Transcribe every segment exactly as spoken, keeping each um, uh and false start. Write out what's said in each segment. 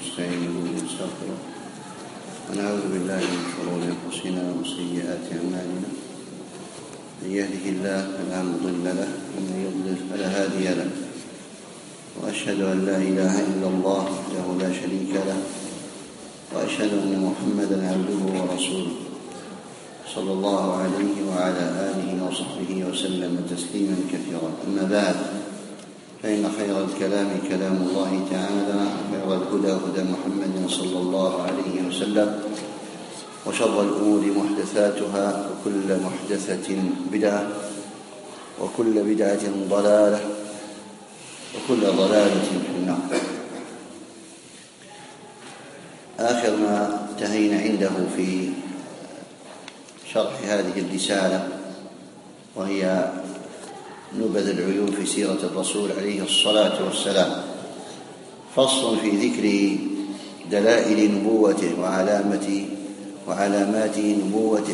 ونستعينه ونستغفره ونعوذ بالله من شرور أنفسنا وسيئات أعمالنا. من يهده الله فلا مضل له ومن يضلل فلا هادي له، وأشهد أن لا إله إلا الله وحده لا شريك له، وأشهد أن محمدًا عبده ورسوله صلى الله عليه وعلى آله وصحبه وسلم تسليمًا كثيرا. أما بعد، فإن خير الكلام كلام الله تعالى، وخير الهدى هدى محمد صلى الله عليه وسلم، وشر الأمور محدثاتها، وكل محدثة بدعة، وكل بدعة ضلالة، وكل ضلالة في النار. آخر ما انتهينا عنده في شرح هذه الرسالة وهي نبذ العيون في سيرة الرسول عليه الصلاة والسلام، فصل في ذكر دلائل نبوته وعلامة وعلامات نبوته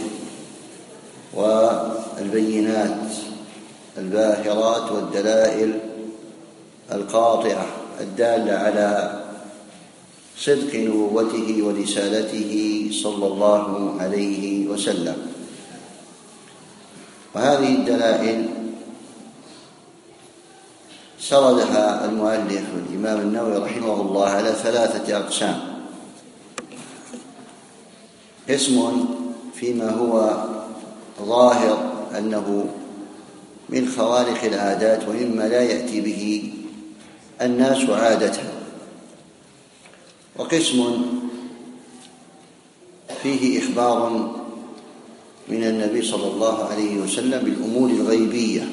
والبينات الباهرات والدلائل القاطعة الدالة على صدق نبوته ورسالته صلى الله عليه وسلم. وهذه الدلائل سردها المؤلف الإمام النووي رحمه الله على ثلاثة أقسام: قسم فيما هو ظاهر أنه من خوارق العادات ومما لا يأتي به الناس عادة، وقسم فيه إخبار من النبي صلى الله عليه وسلم بالأمور الغيبية،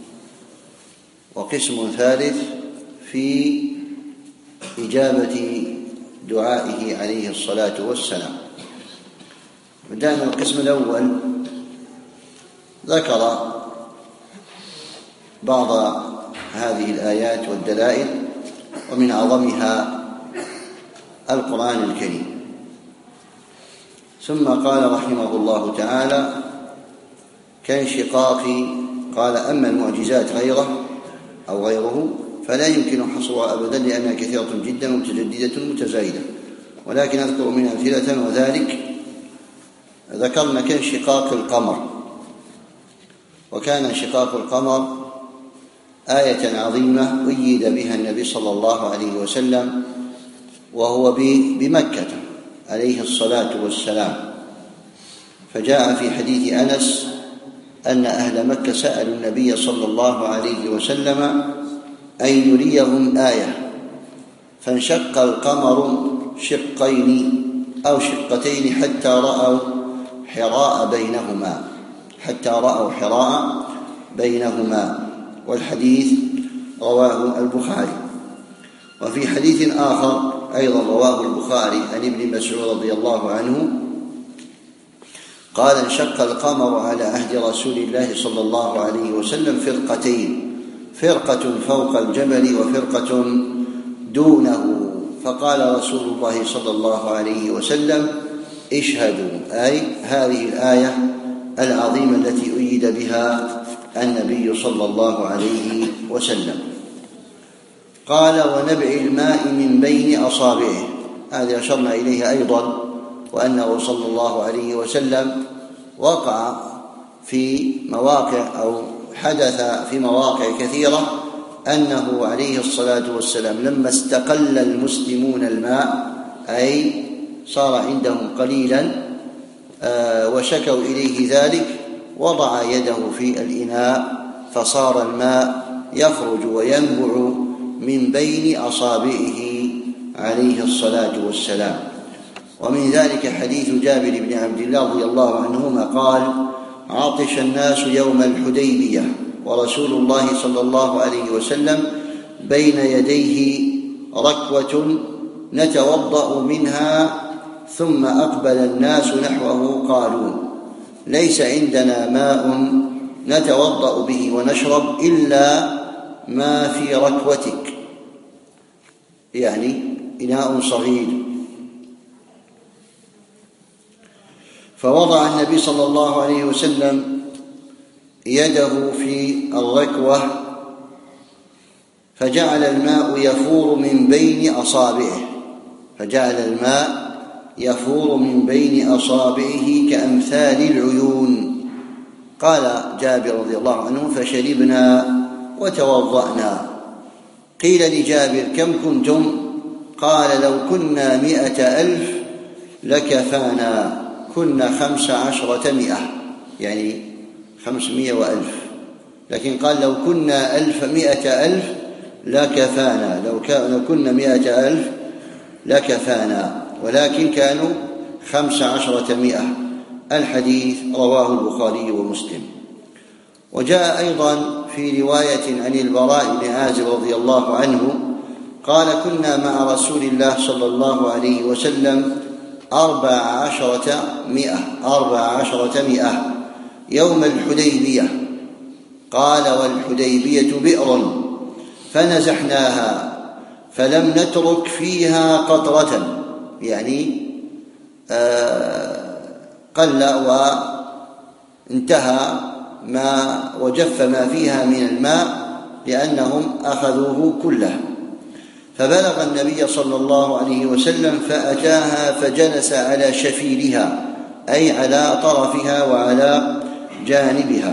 وقسم ثالث في إجابة دعائه عليه الصلاة والسلام. بدأنا القسم الأول، ذكر بعض هذه الآيات والدلائل، ومن أعظمها القرآن الكريم، ثم قال رحمه الله تعالى: كانشقاق، قال: أما المعجزات غيره أو غيره فلا يمكن حصرها أبدا، لأنها كثيرة جدا متجددة متزايدة، ولكن أذكر من أمثلة. وذلك ذكرنا كانشقاق القمر، وكان انشقاق القمر آية عظيمة أيد بها النبي صلى الله عليه وسلم وهو بمكة عليه الصلاة والسلام، فجاء في حديث أنس أن أهل مكة سألوا النبي صلى الله عليه وسلم أن يريهم آية، فانشق القمر شقين أو شقتين حتى رأوا حراء بينهما حتى رأوا حراء بينهما والحديث رواه البخاري. وفي حديث آخر أيضا رواه البخاري عن ابن مسعود رضي الله عنه قال: انشق القمر على عهد رسول الله صلى الله عليه وسلم فرقتين، فرقة فوق الجبل وفرقة دونه، فقال رسول الله صلى الله عليه وسلم: اشهدوا، أي هذه الآية العظيمة التي أيد بها النبي صلى الله عليه وسلم. قال: ونبع الماء من بين أصابعه، هذه أشرنا إليه أيضا، وأنه صلى الله عليه وسلم وقع في مواقع أو حدث في مواقع كثيرة أنه عليه الصلاة والسلام لما استقل المسلمون الماء، أي صار عندهم قليلا وشكوا إليه ذلك، وضع يده في الإناء فصار الماء يخرج وينبع من بين أصابعه عليه الصلاة والسلام. ومن ذلك حديث جابر بن عبد الله رضي الله عنهما قال: عطش الناس يوم الحديبية ورسول الله صلى الله عليه وسلم بين يديه ركوة نتوضأ منها، ثم أقبل الناس نحوه قالوا: ليس عندنا ماء نتوضأ به ونشرب إلا ما في ركوتك، يعني إناء صغير. فوضع النبي صلى الله عليه وسلم يده في الركوة فجعل الماء يفور من بين أصابعه، فجعل الماء يفور من بين أصابعه كأمثال العيون. قال جابر رضي الله عنه: فشربنا وتوضأنا. قيل لجابر: كم كنتم؟ قال: لو كنا مئة ألف لكفانا. كنا خمس عشرة مئة، يعني خمسمائة وألف، لكن قال: لو كنا ألف مئة ألف لكفانا. لو, لو كنا مئة ألف لكفانا، ولكن كانوا خمس عشرة مئة. الحديث رواه البخاري ومسلم. وجاء أيضا في رواية عن البراء بن عازب رضي الله عنه قال: كنا مع رسول الله صلى الله عليه وسلم أربع عشرة مئة أربع عشرة مئة يوم الحديبية. قال: والحديبية بئر فنزحناها فلم نترك فيها قطرة، يعني قل وانتهى ما وجف ما فيها من الماء لأنهم أخذوه كله. فبلغ النبي صلى الله عليه وسلم فأتاها فجلس على شفيرها، أي على طرفها وعلى جانبها،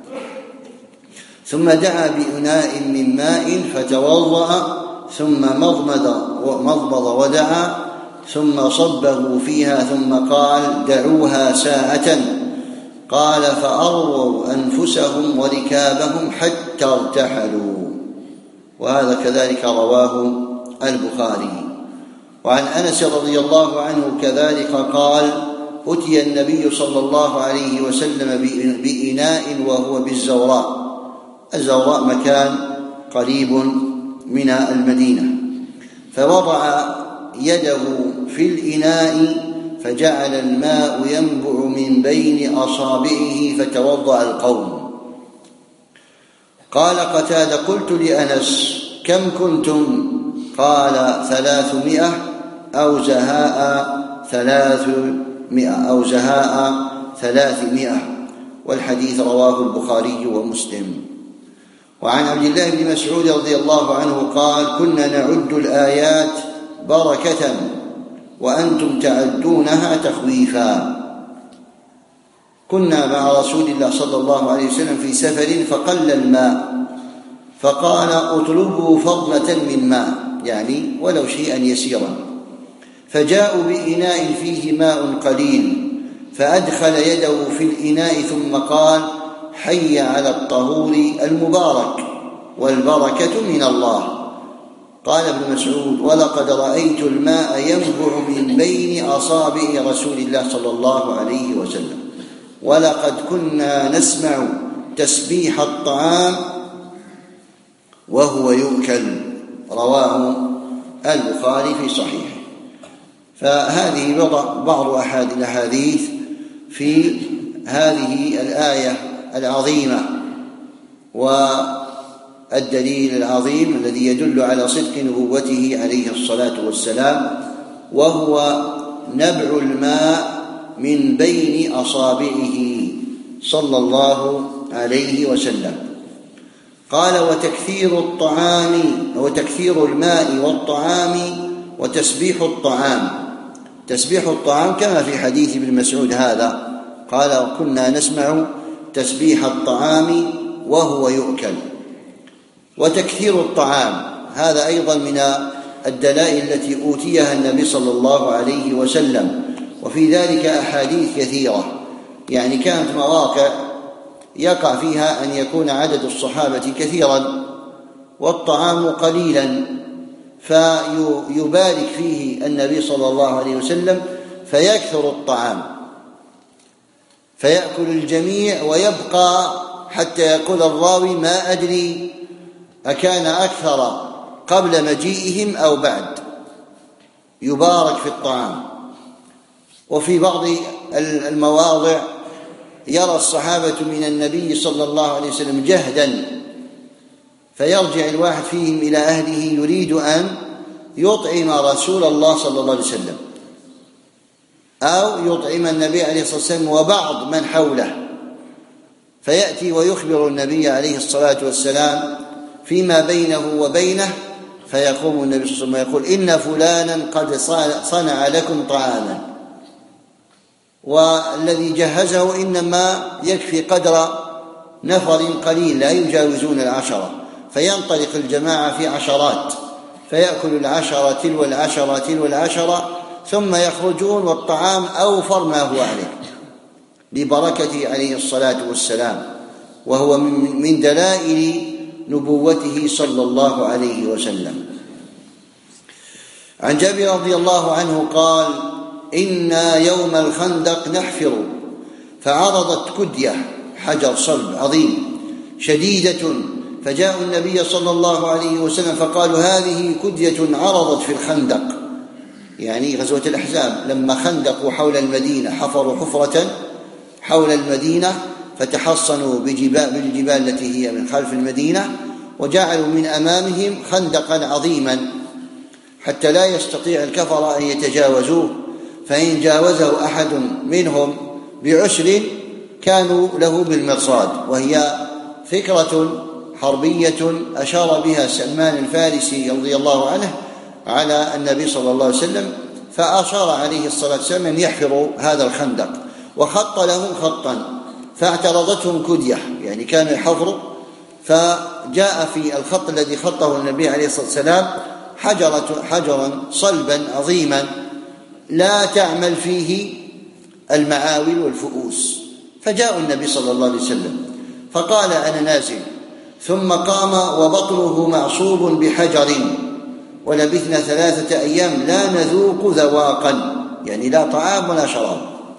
ثم دعا بإناء من ماء فتوضأ، ثم مضمض ودعا، ثم صبه فيها، ثم قال: دعوها ساعة. قال: فأرووا أنفسهم وركابهم حتى ارتحلوا. وهذا كذلك رواه البخاري. وعن أنس رضي الله عنه كذلك قال: أتي النبي صلى الله عليه وسلم بإناء وهو بالزوراء. الزوراء مكان قريب من المدينة، فوضع يده في الإناء فجعل الماء ينبع من بين أصابعه فتوضأ القوم. قال قتادة: قلت لأنس: كم كنتم؟ قال: ثلاثمائة أو زهاء ثلاثمائة أو زهاء ثلاثمائة. والحديث رواه البخاري ومسلم. وعن عبد الله بن مسعود رضي الله عنه قال: كنا نعد الآيات بركة وأنتم تعدونها تخويفا. كنا مع رسول الله صلى الله عليه وسلم في سفر فقل الماء، فقال: اطلبوا فضلة من ماء، يعني ولو شيئا يسيرا. فجاءوا بإناء فيه ماء قليل، فأدخل يده في الإناء ثم قال: حي على الطهور المبارك والبركة من الله. قال ابن مسعود: ولقد رأيت الماء ينبع من بين أصابع رسول الله صلى الله عليه وسلم، ولقد كنا نسمع تسبيح الطعام وهو يؤكل. رواه البخاري في صحيحه. فهذه بعض الأحاديث في هذه الآية العظيمة والدليل العظيم الذي يدل على صدق نبوته عليه الصلاة والسلام، وهو نبع الماء من بين أصابعه صلى الله عليه وسلم. قال: وتكثير الطعام وتكثير الماء والطعام وتسبيح الطعام. تسبيح الطعام كما في حديث ابن مسعود هذا، قال: كنا نسمع تسبيح الطعام وهو يؤكل. وتكثير الطعام هذا أيضا من الدلائل التي أوتيها النبي صلى الله عليه وسلم، وفي ذلك أحاديث كثيرة، يعني كانت مواقع يقع فيها أن يكون عدد الصحابة كثيرا والطعام قليلا، فيبارك فيه النبي صلى الله عليه وسلم فيكثر الطعام فيأكل الجميع ويبقى حتى يقول الراوي: ما أدري أكان أكثر قبل مجيئهم أو بعد. يبارك في الطعام. وفي بعض المواضع يرى الصحابة من النبي صلى الله عليه وسلم جهدا، فيرجع الواحد فيهم إلى أهله يريد أن يطعم رسول الله صلى الله عليه وسلم أو يطعم النبي عليه الصلاة والسلام وبعض من حوله، فيأتي ويخبر النبي عليه الصلاة والسلام فيما بينه وبينه فيقوم النبي صلى الله عليه وسلم ويقول: إن فلانا قد صنع لكم طعاما، والذي جهزه إنما يكفي قدر نفر قليل لا يجاوزون العشرة، فينطلق الجماعة في عشرات، فيأكل العشرة تلو العشرة تلو العشرة، ثم يخرجون والطعام أوفر ما هو عليه ببركة عليه الصلاة والسلام، وهو من دلائل نبوته صلى الله عليه وسلم. عن جابر رضي الله عنه قال: إنا يوم الخندق نحفر، فعرضت كدية حجر صلب عظيم شديدة، فجاءوا النبي صلى الله عليه وسلم فقالوا: هذه كدية عرضت في الخندق، يعني غزوة الأحزاب لما خندقوا حول المدينة، حفروا حفرة حول المدينة فتحصنوا بجبال بالجبال التي هي من خلف المدينة، وجعلوا من أمامهم خندقا عظيما حتى لا يستطيع الكفر أن يتجاوزوه، فإن جاوزه أحد منهم بعسر كانوا له بالمرصاد. وهي فكرة حربية أشار بها سلمان الفارسي رضي الله عنه على النبي صلى الله عليه وسلم، فأشار عليه الصلاة والسلام أن يحفروا هذا الخندق، وخط لهم خطا فاعترضتهم كدية، يعني كانوا يحفروا، فجاء في الخط الذي خطه النبي عليه الصلاة والسلام حجرة حجرا صلبا عظيما لا تعمل فيه المعاول والفؤوس، فجاء النبي صلى الله عليه وسلم فقال: أنا نازل، ثم قام وبطنه معصوب بحجر، ولبثنا ثلاثة أيام لا نذوق ذواقا، يعني لا طعام ولا شراب.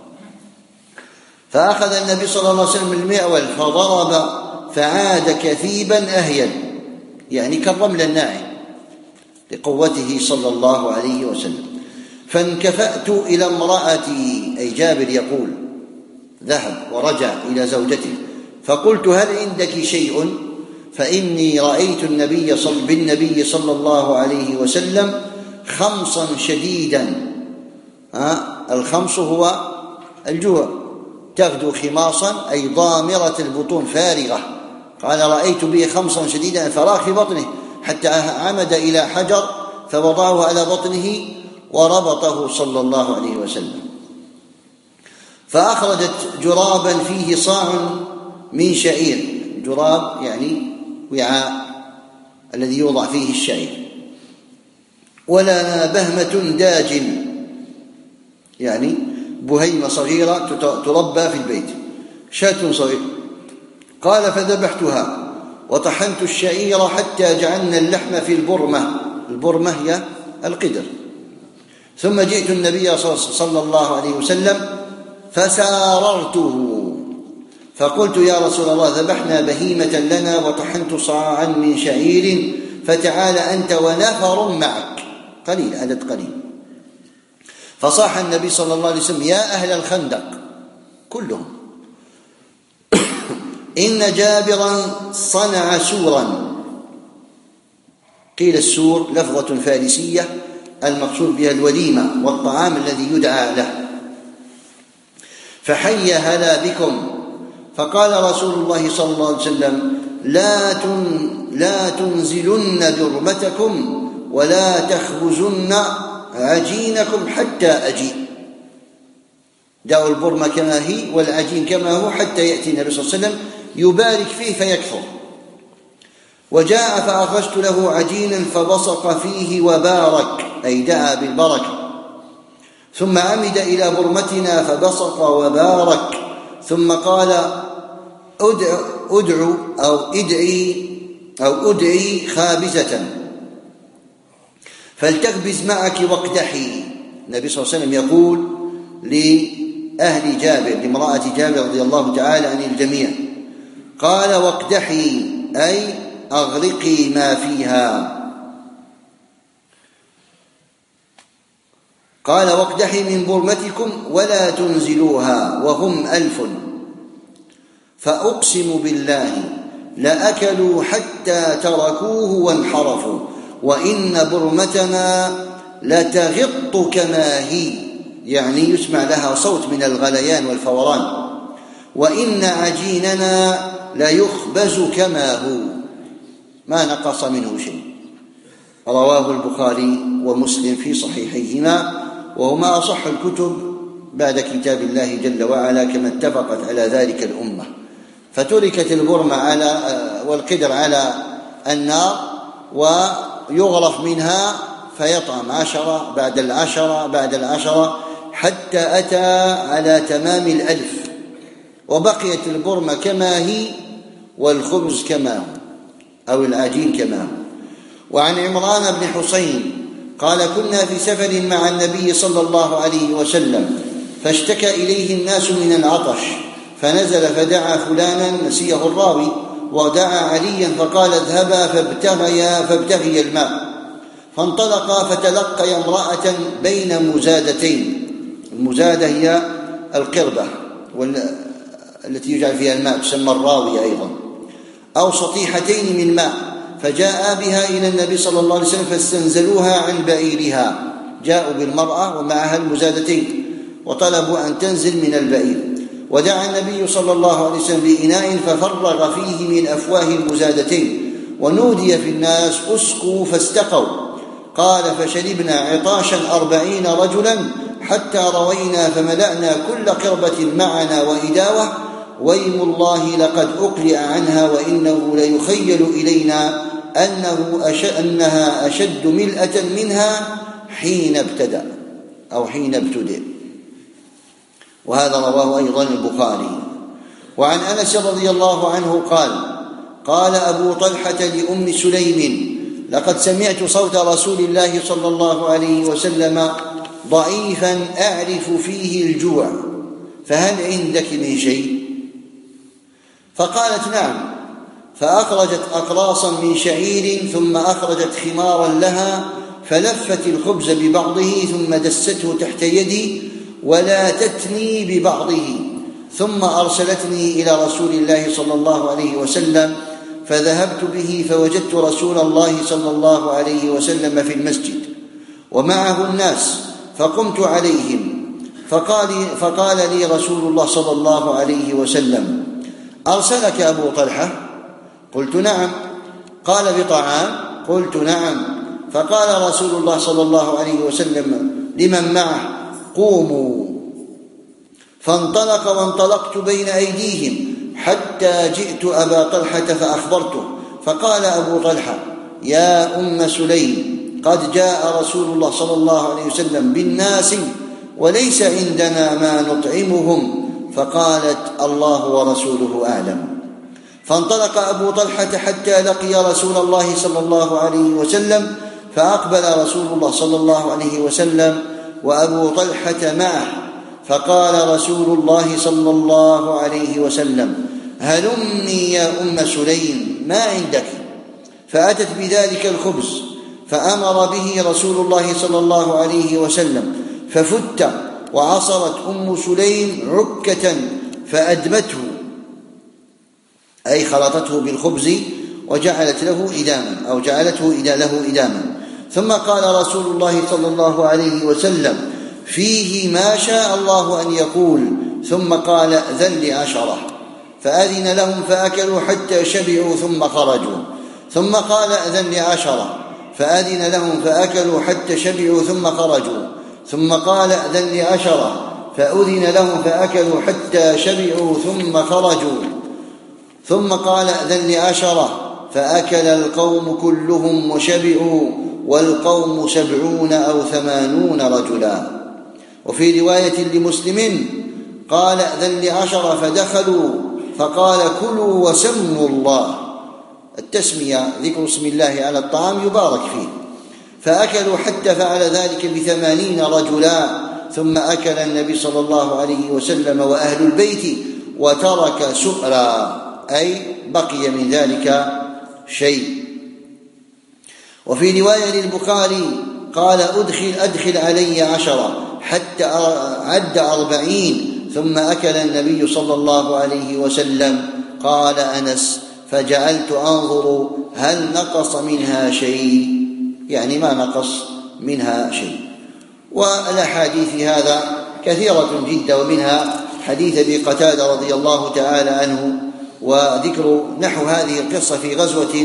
فأخذ النبي صلى الله عليه وسلم المعول فضرب فعاد كثيبا أهيل، يعني كالرمل الناعم لقوته صلى الله عليه وسلم. فانكفأت إلى امرأتي، أي جابر يقول ذهب ورجع إلى زوجته، فقلت: هل عندك شيء؟ فإني رأيت النبي صل بالنبي صلى الله عليه وسلم خمصا شديدا. الخمص هو الجوع، تغدو خماصا أي ضامرة البطون فارغة. قال: رأيت به خمصا شديدا، فراغ في بطنه، حتى عمد إلى حجر فوضعه على بطنه وربطه صلى الله عليه وسلم. فأخرجت جرابا فيه صاع من شعير، جراب يعني وعاء الذي يوضع فيه الشعير، ولا بهمة داج، يعني بهيمة صغيرة تربى في البيت، شاة صغيرة. قال: فذبحتها وطحنت الشعير حتى جعلنا اللحم في البرمة، البرمة هي القدر. ثم جئت النبي صلى الله عليه وسلم فساررته، فقلت: يا رسول الله، ذبحنا بهيمة لنا وطحنت صاعا من شعير، فتعال أنت ونفر معك، قليل، عدد قليل. فصاح النبي صلى الله عليه وسلم: يا أهل الخندق كلهم، إن جابرا صنع سورا. قيل السور لفظة فارسية المقصود بها الوليمة والطعام الذي يدعى له، فحي هلا بكم. فقال رسول الله صلى الله عليه وسلم: لا تن لا تنزلن برمتكم ولا تخبزن عجينكم حتى أجيء. دعوا البرمة كما هي والعجين كما هو حتى يأتي النبي صلى الله عليه وسلم يبارك فيه فيكثر. وجاء فأخذت له عجينا فبصق فيه وبارك، أي دعا بالبركة. ثم عمد إلى برمتنا فبصق وبارك، ثم قال: أدع أدعو أو ادعي أو أدعي خابزة فلتخبز معك واقدحي. النبي صلى الله عليه وسلم يقول لأهل جابر، لامرأة جابر رضي الله تعالى عن الجميع، قال: واقدحي أي أغرقي ما فيها. قال: واقدحي من برمتكم ولا تنزلوها وهم ألف، فأقسم بالله لأكلوا حتى تركوه وانحرفوا، وإن برمتنا لتغط كما هي، يعني يسمع لها صوت من الغليان والفوران، وإن عجيننا ليخبز كما هو، ما نقص منه شيء. رواه البخاري ومسلم في صحيحيهما، وهما أصح الكتب بعد كتاب الله جل وعلا، كما اتفقت على ذلك الأمة. فتركت البرمة على والقدر على النار، ويغرف منها فيطعم عشرة بعد العشرة بعد العشرة حتى أتى على تمام الألف، وبقيت البرمة كما هي والخبز كما هو أو العجين كما هو. وعن عمران بن حسين قال: كنا في سفر مع النبي صلى الله عليه وسلم، فاشتكى إليه الناس من العطش، فنزل فدعا فلانا، نسيه الراوي، ودعا عليا فقال: اذهبا فابتغيا فابتغي الماء. فانطلقا فتلقيا امرأة بين مزادتين. المزادة هي القربة التي يجعل فيها الماء، تسمى الراوية أيضا، أو سطيحتين من ماء، فجاء بها إلى النبي صلى الله عليه وسلم فاستنزلوها عن بعيرها. جاءوا بالمرأة ومعها المزادتين وطلبوا أن تنزل من البعير، ودعا النبي صلى الله عليه وسلم بإناء ففرغ فيه من أفواه المزادتين، ونودي في الناس: اسقوا، فاستقوا. قال: فشربنا عطاشا أربعين رجلا حتى روينا فملأنا كل قربة معنا وإداوة، ويم الله لقد أقلع عنها، وإنه ليخيل إلينا أنه أش... أنها أشد ملأة منها حين ابتدأ أو حين ابتدأ. وهذا رواه أيضا البخاري. وعن أنس رضي الله عنه قال: قال أبو طلحة لأم سليم: لقد سمعت صوت رسول الله صلى الله عليه وسلم ضعيفا أعرف فيه الجوع، فهل عندك من شيء؟ فقالت: نعم. فأخرجت أقراصا من شعير، ثم أخرجت خمارا لها، فلفت الخبز ببعضه ثم دسته تحت يدي ولا تتني ببعضه، ثم أرسلتني إلى رسول الله صلى الله عليه وسلم، فذهبت به فوجدت رسول الله صلى الله عليه وسلم في المسجد ومعه الناس، فقمت عليهم، فقال, فقال لي رسول الله صلى الله عليه وسلم: أرسلك أبو طلحة؟ قلت: نعم. قال: بطعام؟ قلت: نعم. فقال رسول الله صلى الله عليه وسلم لمن معه: قوموا. فانطلق وانطلقت بين أيديهم حتى جئت أبا طلحة فأخبرته، فقال أبو طلحة: يا أم سليم، قد جاء رسول الله صلى الله عليه وسلم بالناس وليس عندنا ما نطعمهم. فقالت: الله ورسوله أعلم. فانطلق أبو طلحة حتى لقي رسول الله صلى الله عليه وسلم، فأقبل رسول الله صلى الله عليه وسلم وأبو طلحة معه، فقال رسول الله صلى الله عليه وسلم: هلمي يا أم سليم، ما عندك؟ فأتت بذلك الخبز، فأمر به رسول الله صلى الله عليه وسلم، ففت، وعصرت أم سليم عكة فأدمته، أي خلطته بالخبز وجعلت له إداما أو جعلته له إداما. ثم قال رسول الله صلى الله عليه وسلم: فيه ما شاء الله أن يقول. ثم قال: أذن لعشرة، فأذن لهم فأكلوا حتى شبعوا ثم خرجوا. ثم قال: أذن لعشرة، فأذن لهم فأكلوا حتى شبعوا ثم خرجوا. ثم قال: أذن لعشرة، فأذن لهم فأكلوا حتى شبعوا ثم خرجوا. ثم قال: أذن لعشرة، فأكل القوم كلهم وشبعوا، والقوم سبعون أو ثمانون رجلا. وفي رواية لمسلم قال: أذن لعشرة، فدخلوا فقال: كلوا وسموا الله. التسمية ذكر اسم الله على الطعام يبارك فيه. فأكلوا حتى فعل ذلك بثمانين رجلا. ثم أكل النبي صلى الله عليه وسلم وأهل البيت وترك سؤرا، أي بقي من ذلك شيء. وفي رواية للبخاري قال: أدخل, أدخل علي عشرة، حتى عد أربعين. ثم أكل النبي صلى الله عليه وسلم. قال أنس: فجعلت أنظر هل نقص منها شيء، يعني ما نقص منها شيء. والأحاديث في هذا كثيرة جدا، ومنها حديث أبي قتادة رضي الله تعالى عنه، وذكر نحو هذه القصة في غزوة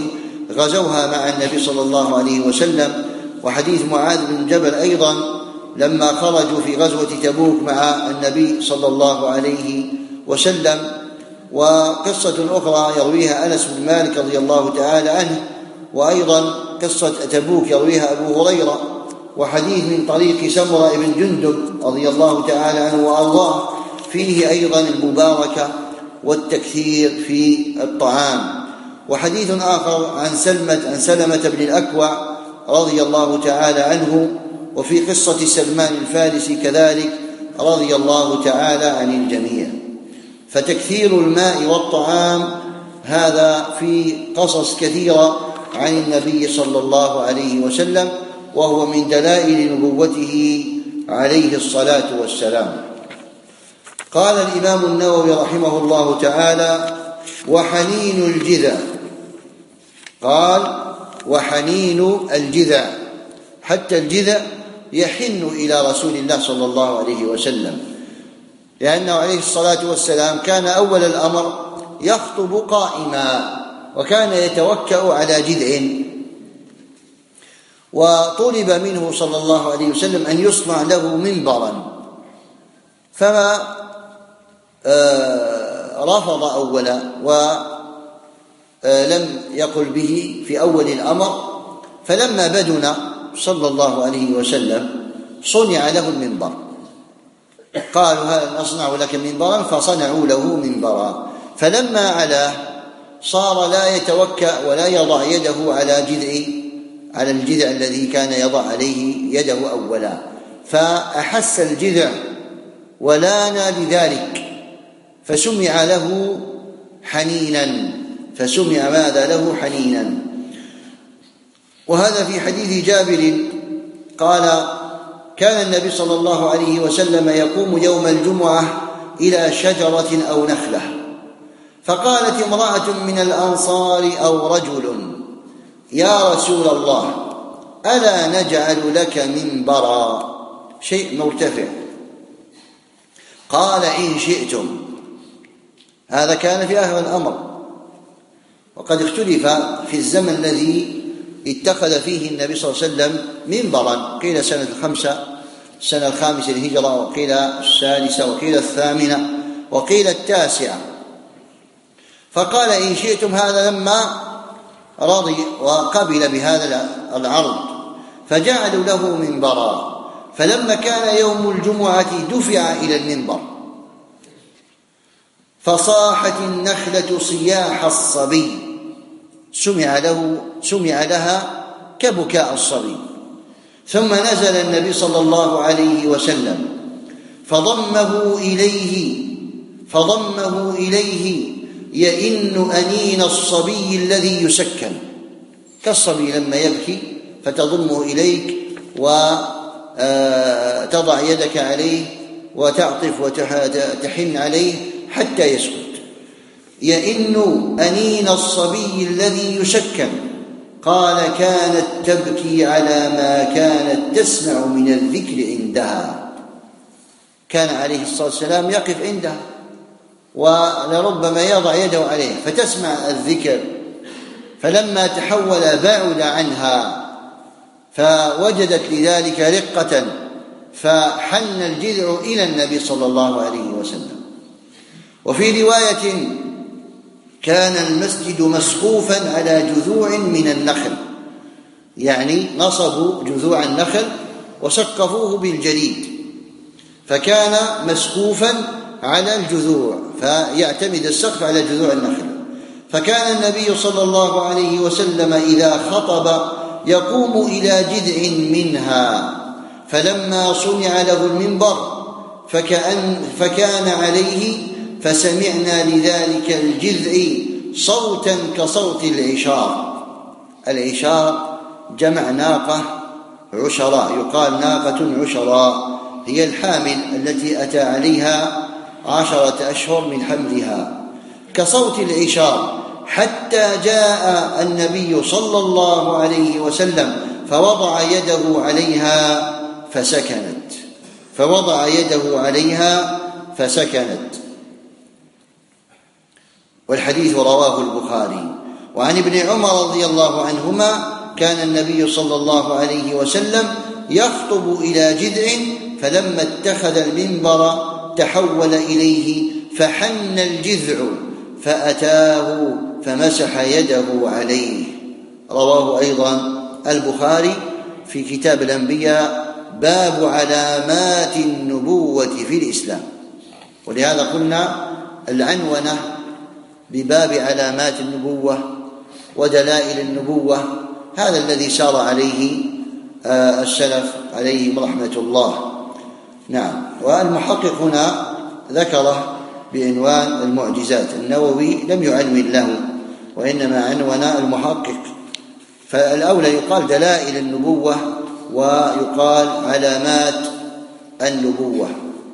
غزوها مع النبي صلى الله عليه وسلم، وحديث معاذ بن جبل أيضا لما خرجوا في غزوة تبوك مع النبي صلى الله عليه وسلم. وقصة أخرى يرويها أنس بن مالك رضي الله تعالى عنه، وأيضا قصة تبوك يرويها أبو هريرة، وحديث من طريق سمرة بن جندب رضي الله تعالى عنه وأرضاه فيه أيضا المباركة والتكثير في الطعام. وحديث آخر عن سلمة عن سلمة بن الأكوع رضي الله تعالى عنه، وفي قصة سلمان الفارسي كذلك رضي الله تعالى عن الجميع. فتكثير الماء والطعام هذا في قصص كثيرة عن النبي صلى الله عليه وسلم، وهو من دلائل نبوته عليه الصلاة والسلام. قال الإمام النووي رحمه الله تعالى: وحنين الجذع. قال: وحنين الجذع، حتى الجذع يحن إلى رسول الله صلى الله عليه وسلم، لأنه عليه الصلاة والسلام كان أول الأمر يخطب قائما، وكان يتوكأ على جذع، وطلب منه صلى الله عليه وسلم أن يصنع له منبرا، فما رفض أولا ولم يقل به في أول الأمر. فلما بدن صلى الله عليه وسلم صنع له المنبر، قالوا: هل نصنع لك منبرا؟ فصنعوا له منبرا. فلما علاه صار لا يتوكأ ولا يضع يده على جذع على الجذع الذي كان يضع عليه يده أولا، فأحس الجذع ولان بذلك، فسمع له حنينا فسمع ماذا له حنينا. وهذا في حديث جابر قال: كان النبي صلى الله عليه وسلم يقوم يوم الجمعة إلى شجرة أو نخلة، فقالت امرأة من الأنصار أو رجل: يا رسول الله، ألا نجعل لك منبرا، شيء مرتفع؟ قال: إن شئتم. هذا كان في آخر الأمر، وقد اختلف في الزمن الذي اتخذ فيه النبي صلى الله عليه وسلم منبرا، قيل سنة الخمسة السنة الخامسة للهجرة، وقيل السادسة، وقيل الثامنة، وقيل التاسعة. فقال: إن شئتم، هذا لما رضي وقبل بهذا العرض، فجعلوا له منبرا. فلما كان يوم الجمعة دفع إلى المنبر، فصاحت النخلة صياح الصبي، سمع له سمع لها كبكاء الصبي. ثم نزل النبي صلى الله عليه وسلم فضمه إليه فضمه إليه يئن أنين الصبي الذي يسكن، كالصبي لما يبكي فتضمه إليك وتضع يدك عليه وتعطف وتحن عليه حتى يسكت. يئن أنين الصبي الذي يسكن. قال: كانت تبكي على ما كانت تسمع من الذكر عندها. كان عليه الصلاة والسلام يقف عندها ولربما يضع يده عليه فتسمع الذكر، فلما تحول بعد عنها فوجدت لذلك رقة، فحن الجذع إلى النبي صلى الله عليه وسلم. وفي رواية: كان المسجد مسقوفا على جذوع من النخل، يعني نصبوا جذوع النخل وسقفوه بالجليد، فكان مسقوفا على الجذوع، فيعتمد السقف على جذوع النخل. فكان النبي صلى الله عليه وسلم إذا خطب يقوم إلى جذع منها، فلما صنع له المنبر فكأن فكان عليه، فسمعنا لذلك الجذع صوتا كصوت العشار. العشار جمع ناقة عشراء، يقال ناقة عشراء، هي الحامل التي أتى عليها عشرة أشهر من حملها، كصوت العشار، حتى جاء النبي صلى الله عليه وسلم فوضع يده عليها فسكنت فوضع يده عليها فسكنت. والحديث رواه البخاري. وعن ابن عمر رضي الله عنهما كان النبي صلى الله عليه وسلم يخطب إلى جذع فلما اتخذ المنبر تحول إليه فحن الجذع فأتاه فمسح يده عليه. رواه أيضا البخاري في كتاب الأنبياء باب علامات النبوة في الإسلام. ولهذا قلنا العنونة بباب علامات النبوة ودلائل النبوة هذا الذي سار عليه السلف عليهم رحمة الله. نعم. والمحقق هنا ذكره بعنوان المعجزات، النووي لم يعنون له وإنما عنون المحقق، فالأولى يقال دلائل النبوة ويقال علامات النبوة.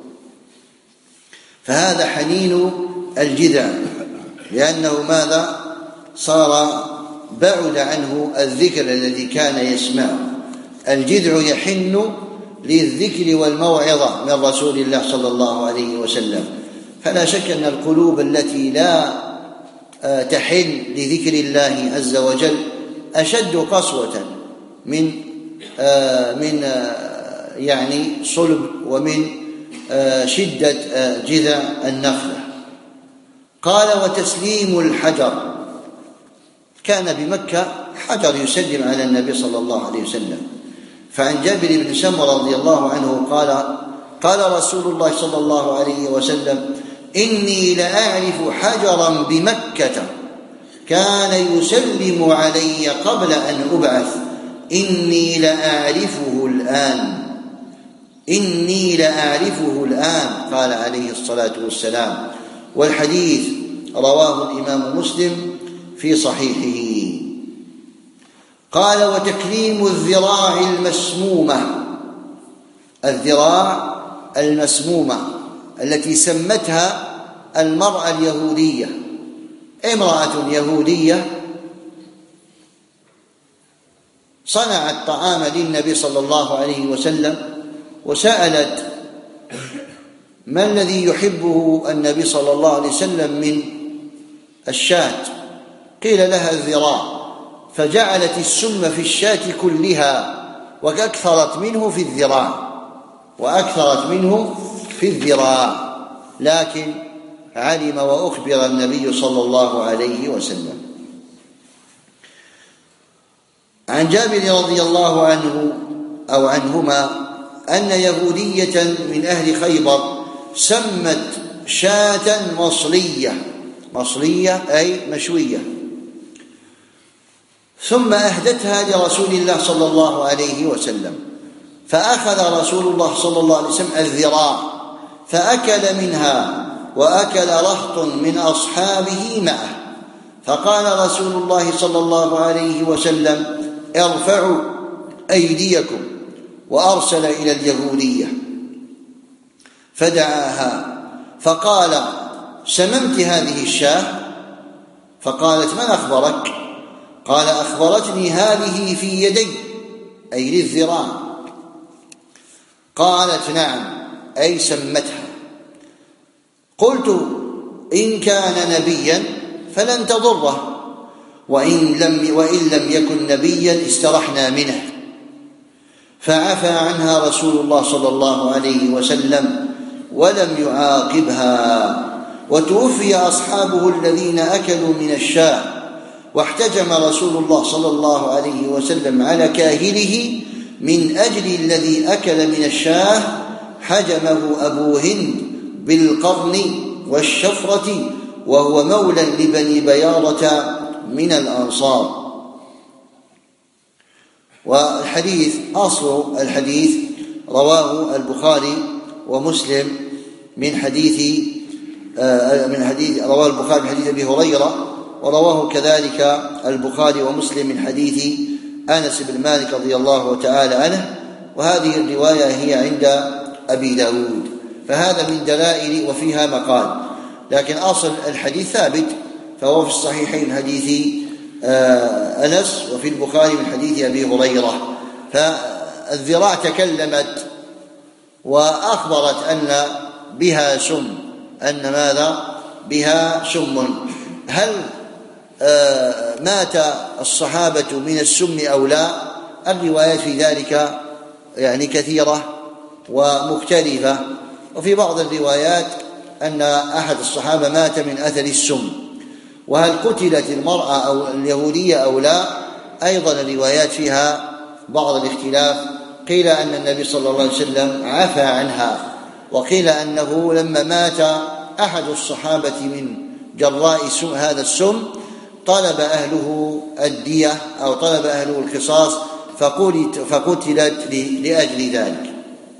فهذا حنين الجذع لأنه ماذا؟ صار بعد عنه الذكر الذي كان يسمعه. الجذع يحن للذكر والموعظة من رسول الله صلى الله عليه وسلم. فلا شك أن القلوب التي لا تحن لذكر الله عز وجل أشد قسوة من من يعني صلب ومن شدة جذع النخلة. قال وتسليم الحجر، كان بمكة حجر يسلم على النبي صلى الله عليه وسلم. فعن جابر بن سمرة رضي الله عنه قال قال رسول الله صلى الله عليه وسلم إني لأعرف حجرا بمكة كان يسلم علي قبل أن أبعث إني لأعرفه الآن إني لأعرفه الآن قال عليه الصلاة والسلام. والحديث رواه الإمام مسلم في صحيحه. قال وتكريم الذراع المسمومة، الذراع المسمومة التي سمتها المرأة اليهودية. امرأة يهودية صنعت طعام للنبي صلى الله عليه وسلم وسألت ما الذي يحبه النبي صلى الله عليه وسلم من الشاة، قيل لها الذراع، فجعلت السم في الشاة كلها وأكثرت منه في الذراع وأكثرت منه في الذراع لكن علم وأخبر النبي صلى الله عليه وسلم. عن جابر رضي الله عنه أو عنهما أن يهودية من أهل خيبر سمت شاة مصلية، مصلية أي مشوية، ثم أهدتها لرسول الله صلى الله عليه وسلم، فأخذ رسول الله صلى الله عليه وسلم الذراع فأكل منها وأكل رهط من أصحابه معه، فقال رسول الله صلى الله عليه وسلم ارفعوا أيديكم، وأرسل إلى اليهودية فدعاها فقال سممت هذه الشاة؟ فقالت من أخبرك؟ قال أخبرتني هذه في يدي أي للذراع. قالت نعم أي سمتها. قلت إن كان نبيا فلن تضره وإن لم, وإن لم يكن نبيا استرحنا منه، فعفى عنها رسول الله صلى الله عليه وسلم ولم يعاقبها. وتوفي أصحابه الذين أكلوا من الشاة، واحتجم رسول الله صلى الله عليه وسلم على كاهله من أجل الذي أكل من الشاة، حجمه أبو هند بالقرن والشفرة وهو مولى لبني بياضة من الأنصار. والحديث أصل الحديث رواه البخاري ومسلم من حديث من حديث رواه البخاري من حديث أبي هريرة، ورواه كذلك البخاري ومسلم من حديث أنس بن مالك رضي الله تعالى عنه، وهذه الرواية هي عند أبي داود. فهذا من دلائل وفيها مقال، لكن أصل الحديث ثابت، فهو في الصحيحين حديث أنس وفي البخاري من حديث أبي هريرة. فالذراع تكلمت وأخبرت أن بها سم، أن ماذا؟ بها سم. هل مات الصحابة من السم أو لا، الروايات في ذلك يعني كثيرة ومختلفة. وفي بعض الروايات أن أحد الصحابة مات من أثر السم، وهل قتلت المرأة أو اليهودية أو لا أيضا الروايات فيها بعض الاختلاف. قيل أن النبي صلى الله عليه وسلم عفى عنها، وقيل أنه لما مات أحد الصحابة من جراء هذا السم طلب أهله الدية أو طلب أهله القصاص فقتلت لأجل ذلك.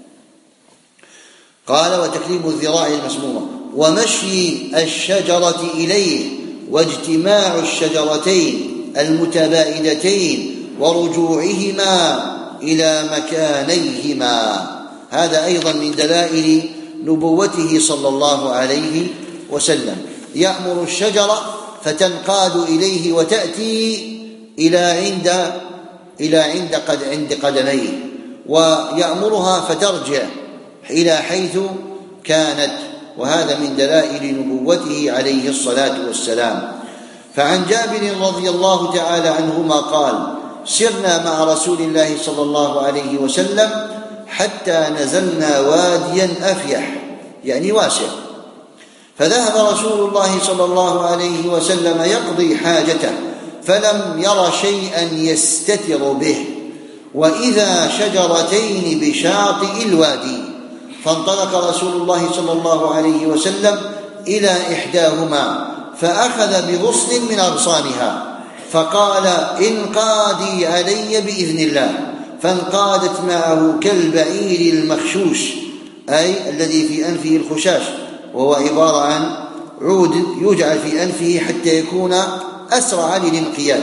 قال: وتكليم الذراع المسمومة، ومشي الشجرة إليه، واجتماع الشجرتين المتباعدتين ورجوعهما إلى مكانيهما. هذا أيضا من دلائل نبوته صلى الله عليه وسلم. يأمر الشجرة فتنقاد إليه وتأتي إلى عند إلى عند قد عند قدميه، ويأمرها فترجع إلى حيث كانت، وهذا من دلائل نبوته عليه الصلاة والسلام. فعن جابر رضي الله تعالى عنهما قال: سرنا مع رسول الله صلى الله عليه وسلم حتى نزلنا واديا أفيح، يعني واسع، فذهب رسول الله صلى الله عليه وسلم يقضي حاجته فلم ير شيئا يستتر به، وإذا شجرتين بشاطئ الوادي، فانطلق رسول الله صلى الله عليه وسلم إلى إحداهما فأخذ بغصن من أغصانها فقال: انقادي علي بإذن الله، فانقادت معه كالبعير المخشوش، أي الذي في أنفه الخشاش، وهو عبارة عن عود يجعل في أنفه حتى يكون أسرع للانقياد،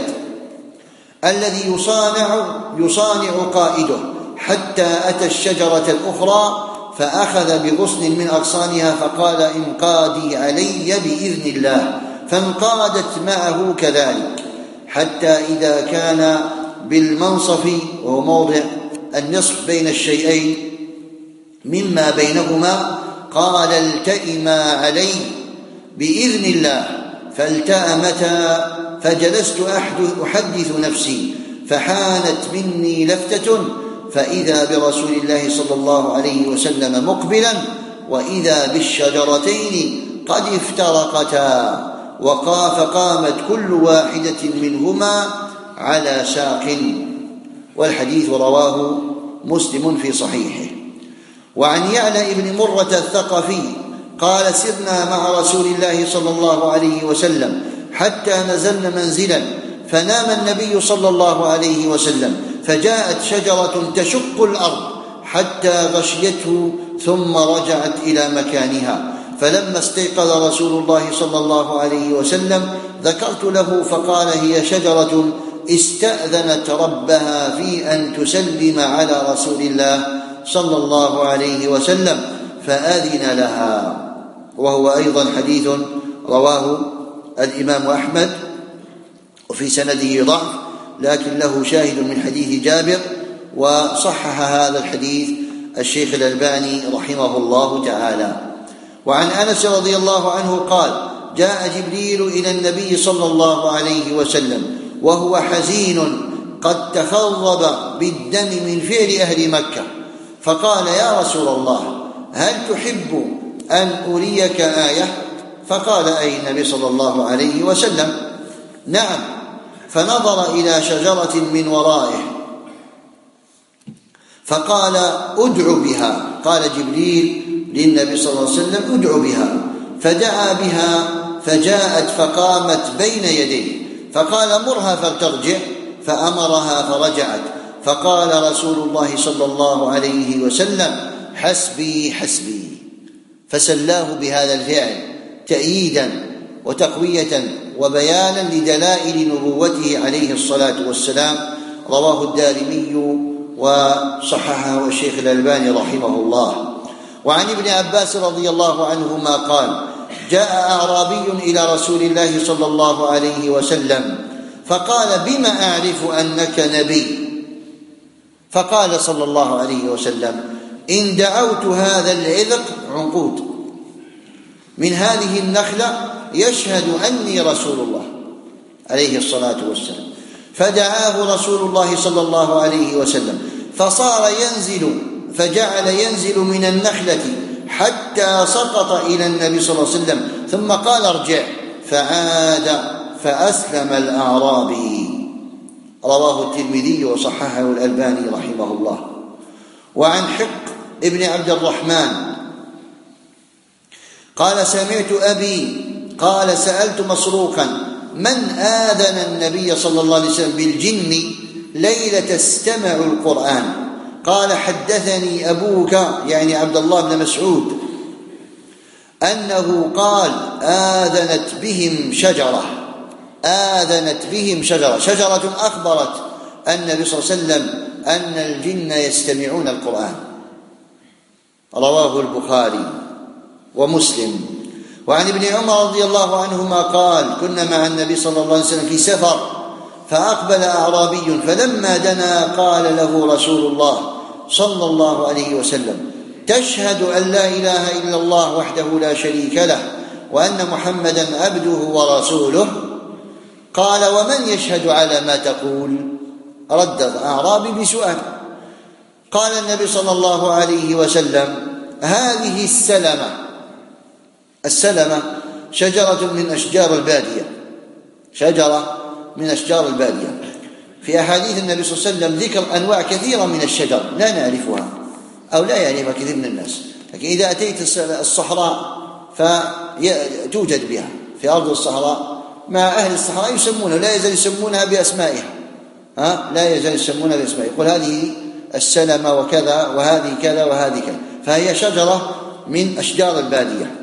الذي يصانع, يصانع قائده، حتى أتى الشجرة الأخرى فأخذ بغصن من أغصانها فقال: انقادي علي بإذن الله، فانقادت معه كذلك، حتى إذا كان بالمنصف، وهو موضع النصف بين الشيئين مما بينهما، قال: التئما علي بإذن الله، فالتأمتا، فجلست أحدث نفسي، فحانت مني لفتة فإذا برسول الله صلى الله عليه وسلم مقبلا، وإذا بالشجرتين قد افترقتا، فقامت كل واحدة منهما على ساق. والحديث رواه مسلم في صحيحه. وعن يعلى بن مرة الثقفي قال: سرنا مع رسول الله صلى الله عليه وسلم حتى نزلنا منزلا، فنام النبي صلى الله عليه وسلم، فجاءت شجرة تشق الأرض حتى غشيته ثم رجعت إلى مكانها، فلما استيقظ رسول الله صلى الله عليه وسلم ذكرت له فقال: هي شجرة استأذنت ربها في أن تسلم على رسول الله صلى الله عليه وسلم فأذن لها. وهو أيضا حديث رواه الإمام أحمد، وفي سنده ضعف، لكن له شاهد من حديث جابر، وصحح هذا الحديث الشيخ الألباني رحمه الله تعالى. وعن أنس رضي الله عنه قال: جاء جبريل إلى النبي صلى الله عليه وسلم وهو حزين قد تخضب بالدم من فعل أهل مكة، فقال: يا رسول الله، هل تحب أن أريك آية؟ فقال: أي النبي صلى الله عليه وسلم: نعم. فنظر إلى شجرة من ورائه فقال: ادع بها. قال جبريل للنبي صلى الله عليه وسلم: ادع بها. فدعا بها فجاءت فقامت بين يديه، فقال: مرها فلترجع، فأمرها فرجعت، فقال رسول الله صلى الله عليه وسلم: حسبي حسبي، فسلاه بهذا الفعل تأييدا وتقوية وبيانا لدلائل نبوته عليه الصلاة والسلام. رواه الدارمي وصححه الشيخ الألباني رحمه الله. وعن ابن عباس رضي الله عنهما قال: جاء أعرابي إلى رسول الله صلى الله عليه وسلم فقال: بما أعرف أنك نبي؟ فقال صلى الله عليه وسلم: إن دعوت هذا العذق، عنقود، من هذه النخلة يشهد أني رسول الله، عليه الصلاة والسلام. فدعاه رسول الله صلى الله عليه وسلم فصار ينزل فجعل ينزل من النخلة حتى سقط إلى النبي صلى الله عليه وسلم ثم قال ارجع، فعاد فأسلم الأعرابي. رواه الترمذي وصححه الألباني رحمه الله. وعن حق ابن عبد الرحمن قال سمعت أبي قال سألت مسروقا من آذن النبي صلى الله عليه وسلم بالجن ليلة استمعوا القرآن؟ قال حدثني أبوك يعني عبد الله بن مسعود أنه قال آذنت بهم شجرة آذنت بهم شجرة شجرة أخبرت النبي صلى الله عليه وسلم أن الجن يستمعون القرآن. رواه البخاري ومسلم. وعن ابن عمر رضي الله عنهما قال كنا مع النبي صلى الله عليه وسلم في سفر فأقبل أعرابي فلما دنا قال له رسول الله صلى الله عليه وسلم تشهد أن لا إله إلا الله وحده لا شريك له وأن محمدا عبده ورسوله؟ قال ومن يشهد على ما تقول؟ رد الأعرابي بسؤال. قال النبي صلى الله عليه وسلم هذه السلمة. السلمة شجرة من أشجار البادية شجرة من أشجار البادية. في أحاديث النبي صلى الله عليه وسلم ذكر أنواع كثيرة من الشجر لا نعرفها أو لا يعرفها كثير من الناس، لكن إذا أتيت الصحراء فتوجد بها في أرض الصحراء مع أهل الصحراء يسمونها لا يزال يسمونها بأسمائها ها لا يزال يسمونها بأسمائها يقول هذه السلمة وكذا وهذه كذا وهذه كذا، فهي شجرة من أشجار البادية.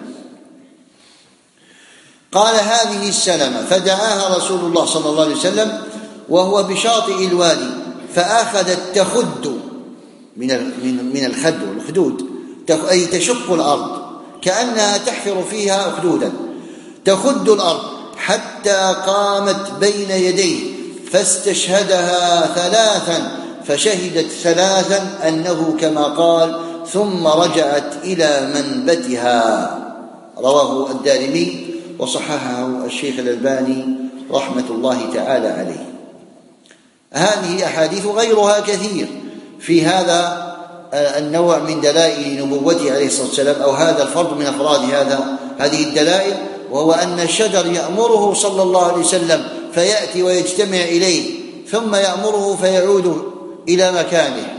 قال هذه السلمة فدعاها رسول الله صلى الله عليه وسلم وهو بشاطئ الوادي فأخذت تخد من من الخد والخدود أي تشق الأرض كأنها تحفر فيها أخدودا تخد الأرض حتى قامت بين يديه فاستشهدها ثلاثا فشهدت ثلاثا أنه كما قال ثم رجعت إلى منبتها. رواه الدارمي وصححه الشيخ الألباني رحمة الله تعالى عليه. هذه أحاديث غيرها كثير في هذا النوع من دلائل نبوته عليه الصلاة والسلام أو هذا الفرد من أفراد هذا هذه الدلائل، وهو أن الشجر يأمره صلى الله عليه وسلم فيأتي ويجتمع إليه ثم يأمره فيعود إلى مكانه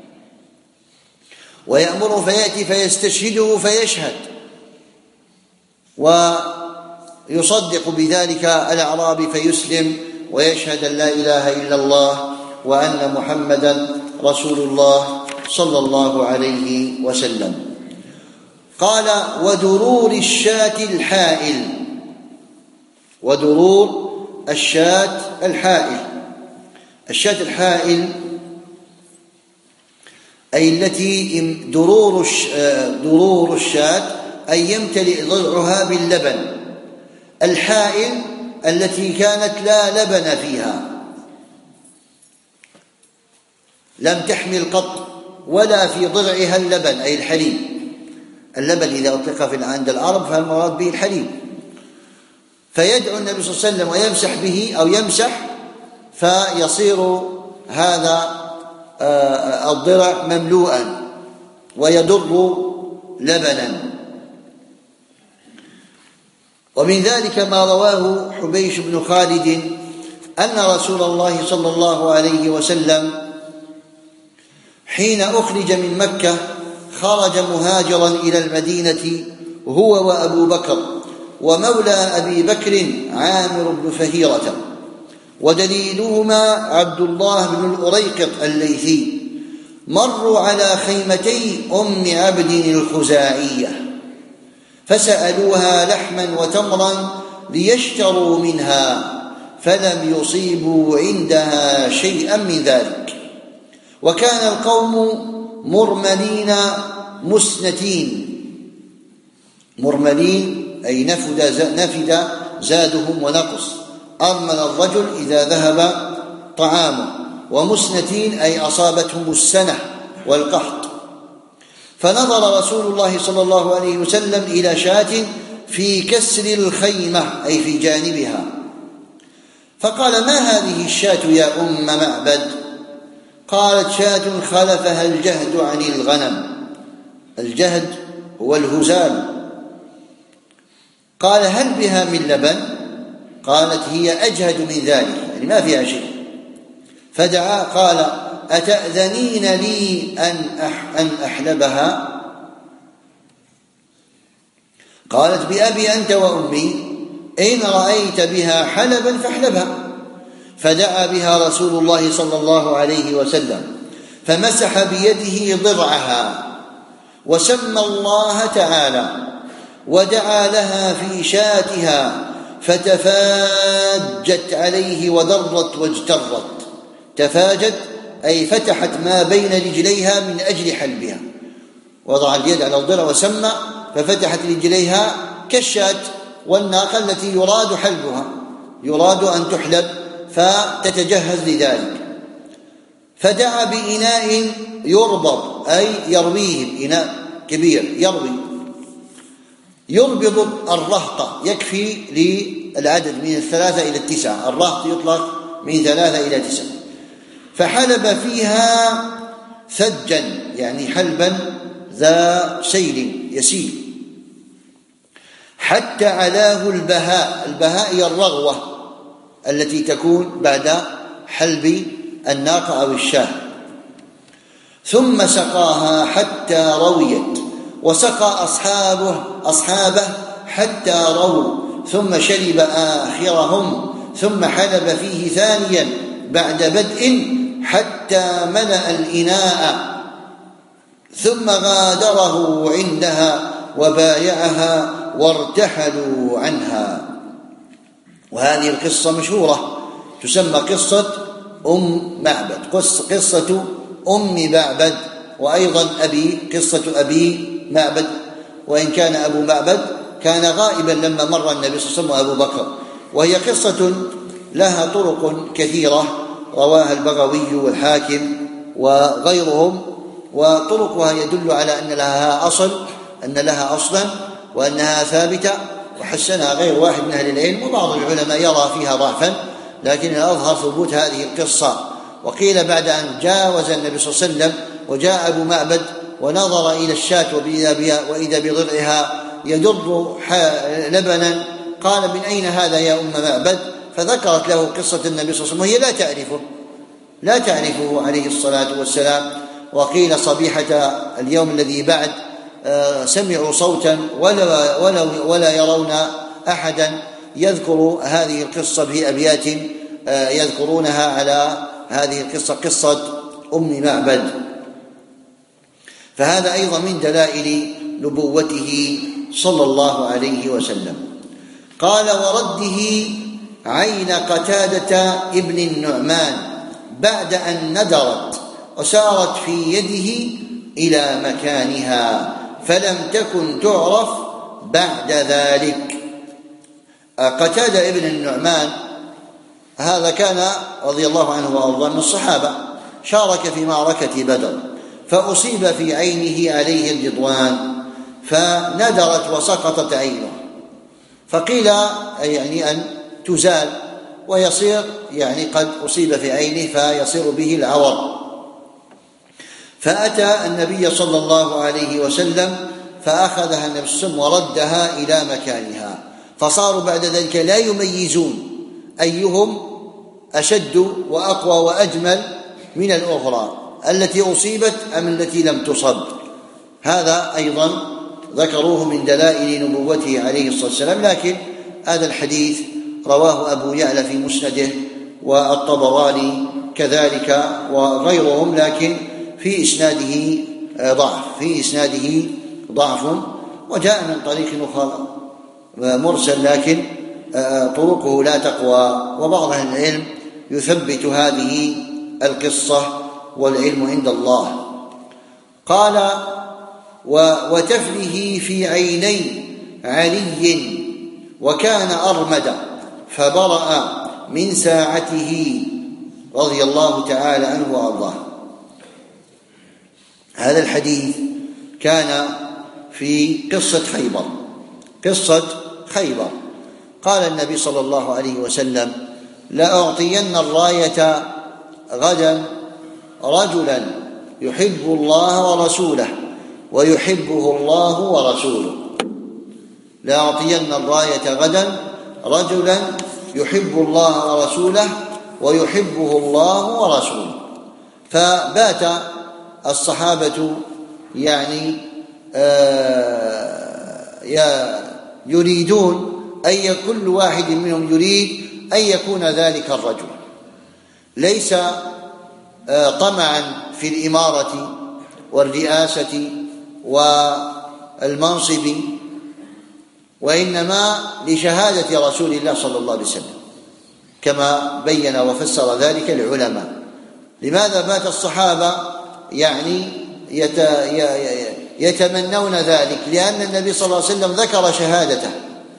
ويأمره فيأتي فيستشهده فيشهد ويصدق بذلك الأعرابي فيسلم ويشهد أن لا إله إلا الله وأن محمدا رسول الله صلى الله عليه وسلم. قال ودرور الشاة الحائل ودرور الشاة الحائل الشاة الحائل أي التي درور درور الشاة أي يمتلئ ضلعها باللبن. الحائل التي كانت لا لبن فيها لم تحمل قط ولا في ضلعها اللبن أي الحليب. اللبن إذا أطلق في عند العرب فالمراد به الحليب. فيدعو النبي صلى الله عليه وسلم ويمسح به أو يمسح فيصير هذا الضلع مملوءا ويدر لبنا. ومن ذلك ما رواه حبيش بن خالد أن رسول الله صلى الله عليه وسلم حين أخرج من مكة خرج مهاجرا إلى المدينة هو وأبو بكر ومولى أبي بكر عامر بن فهيرة ودليلهما عبد الله بن الأريقط الليثي. مروا على خيمتي أم عبد الخزاعية فسألوها لحما وتمرا ليشتروا منها فلم يصيبوا عندها شيئا من ذلك. وكان القوم مرملين مسنتين مرملين أي نفد, نفد زادهم ونقص. أرمل الرجل إذا ذهب طعامه ومسنتين أي أصابتهم السنة والقحط. فنظر رسول الله صلى الله عليه وسلم إلى شاة في كسر الخيمة أي في جانبها فقال: ما هذه الشاة يا أم معبد؟ قالت: شاة خلفها الجهد عن الغنم. الجهد هو الهزال. قال: هل بها من لبن؟ قالت: هي أجهد من ذلك، يعني ما فيها شيء. فدعا قال: أتأذنين لي أن أحلبها؟ قالت: بأبي أنت وأمي، إن رأيت بها حلبا فاحلبها. فدعا بها رسول الله صلى الله عليه وسلم فمسح بيده ضرعها وسمى الله تعالى ودعا لها في شاتها فتفاجت عليه وضرت واجترت. تفاجت أي فتحت ما بين رجليها من أجل حلبها، وضع اليد على الضرع وسمى ففتحت رجليها كالشاة والناقة التي يراد حلبها، يراد أن تحلب فتتجهز لذلك. فدعا بإناء يربض أي يرويه، إناء كبير يروي، يربض الرهط، يكفي للعدد من الثلاثة إلى التسعة، الرهط يطلق من ثلاثة إلى تسعة. فحلب فيها ثجا، يعني حلبا ذا سيل يسيل، حتى علاه البهاء. البهاء هي الرغوة التي تكون بعد حلب الناقة أو الشاة. ثم سقاها حتى رويت، وسقى أصحابه أصحابه حتى رووا، ثم شرب آخرهم، ثم حلب فيه ثانيا بعد بدء حتى ملأ الإناء، ثم غادره عندها وبايعها وارتحلوا عنها. وهذه القصة مشهورة تسمى قصة أم معبد، قصة أم معبد، وأيضا أبي قصة أبي معبد، وإن كان أبو معبد كان غائبا لما مر النبي صلى الله عليه وسلم وأبو بكر. وهي قصة لها طرق كثيرة رواها البغوي والحاكم وغيرهم، وطرقها يدل على أن لها أصل أن لها أصلا وأنها ثابتة، وحسنها غير واحد من أهل العلم، وبعض العلماء يرى فيها ضعفا، لكن الأظهر ثبوت هذه القصة. وقيل بعد أن جاوز النبي صلى الله عليه وسلم وجاء أبو معبد ونظر إلى الشاة وإذا بضرعها يدر لبنا، قال: من أين هذا يا أم معبد؟ فذكرت له قصة النبي صلى الله عليه وسلم وهي لا تعرفه لا تعرفه عليه الصلاة والسلام. وقيل صبيحة اليوم الذي بعد سمعوا صوتا ولا, ولا, ولا يرون أحدا يذكر هذه القصة بأبيات يذكرونها على هذه القصة، قصة أم معبد. فهذا أيضا من دلائل نبوته صلى الله عليه وسلم. قال: ورده عين قتادة ابن النعمان بعد أن ندرت وسارت في يده إلى مكانها فلم تكن تعرف بعد ذلك. قتادة ابن النعمان هذا كان رضي الله عنه وأرضاه من الصحابة، شارك في معركة بدر، فأصيب في عينه عليه الجدوان فندرت وسقطت عينه، فقيل يعني أن تزال ويصير يعني قد أصيب في عينه فيصير به العور. فأتى النبي صلى الله عليه وسلم فأخذها النبي صلى الله عليه وسلم وردها إلى مكانها، فصاروا بعد ذلك لا يميزون أيهم أشد وأقوى وأجمل من الأخرى، التي أصيبت أم التي لم تصب. هذا أيضا ذكروه من دلائل نبوته عليه الصلاة والسلام. لكن هذا الحديث رواه أبو يعلى في مسنده والطبراني كذلك وغيرهم، لكن في إسناده ضعف في إسناده ضعف وجاء من طريق أخرى مرسل، لكن طرقه لا تقوى. وبعض أهل العلم يثبت هذه القصة والعلم عند الله. قال: وتفله في عيني علي وكان أرمد فبرأ من ساعته رضي الله تعالى عنه وأرضاه. هذا الحديث كان في قصة خيبر قصة خيبر قال النبي صلى الله عليه وسلم: لأعطين الراية غدا رجلا يحب الله ورسوله ويحبه الله ورسوله. لأعطين الراية غدا رجلا يحب الله ورسوله ويحبه الله ورسوله. فبات الصحابة يعني آه يريدون أي كل واحد منهم يريد أن يكون ذلك الرجل، ليس آه طمعا في الإمارة والرئاسة والمنصب، وإنما لشهادة رسول الله صلى الله عليه وسلم، كما بين وفسر ذلك العلماء. لماذا بات الصحابة يعني يتمنون ذلك؟ لأن النبي صلى الله عليه وسلم ذكر شهادته،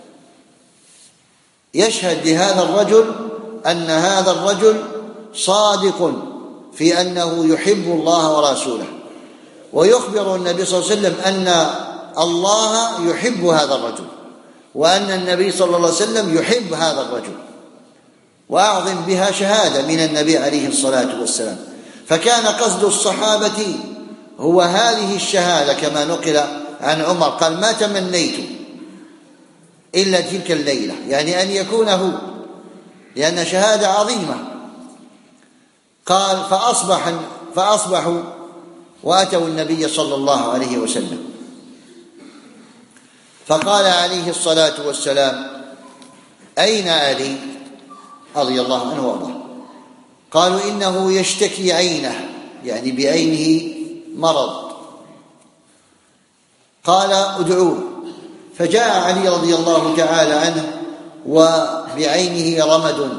يشهد لهذا الرجل أن هذا الرجل صادق في أنه يحب الله ورسوله، ويخبر النبي صلى الله عليه وسلم أن الله يحب هذا الرجل، وأن النبي صلى الله عليه وسلم يحب هذا الرجل، وأعظم بها شهادة من النبي عليه الصلاة والسلام. فكان قصد الصحابة هو هذه الشهادة، كما نقل عن عمر قال: ما تمنيت إلا تلك الليلة، يعني أن يكون هو، لأن شهادة عظيمة. قال: فأصبح فأصبحوا وأتوا النبي صلى الله عليه وسلم، فقال عليه الصلاة والسلام: أين علي رضي الله عنه وارضاه؟ قالوا: إنه يشتكي عينه، يعني بعينه مرض. قال: ادعوه. فجاء علي رضي الله تعالى عنه وبعينه رمد،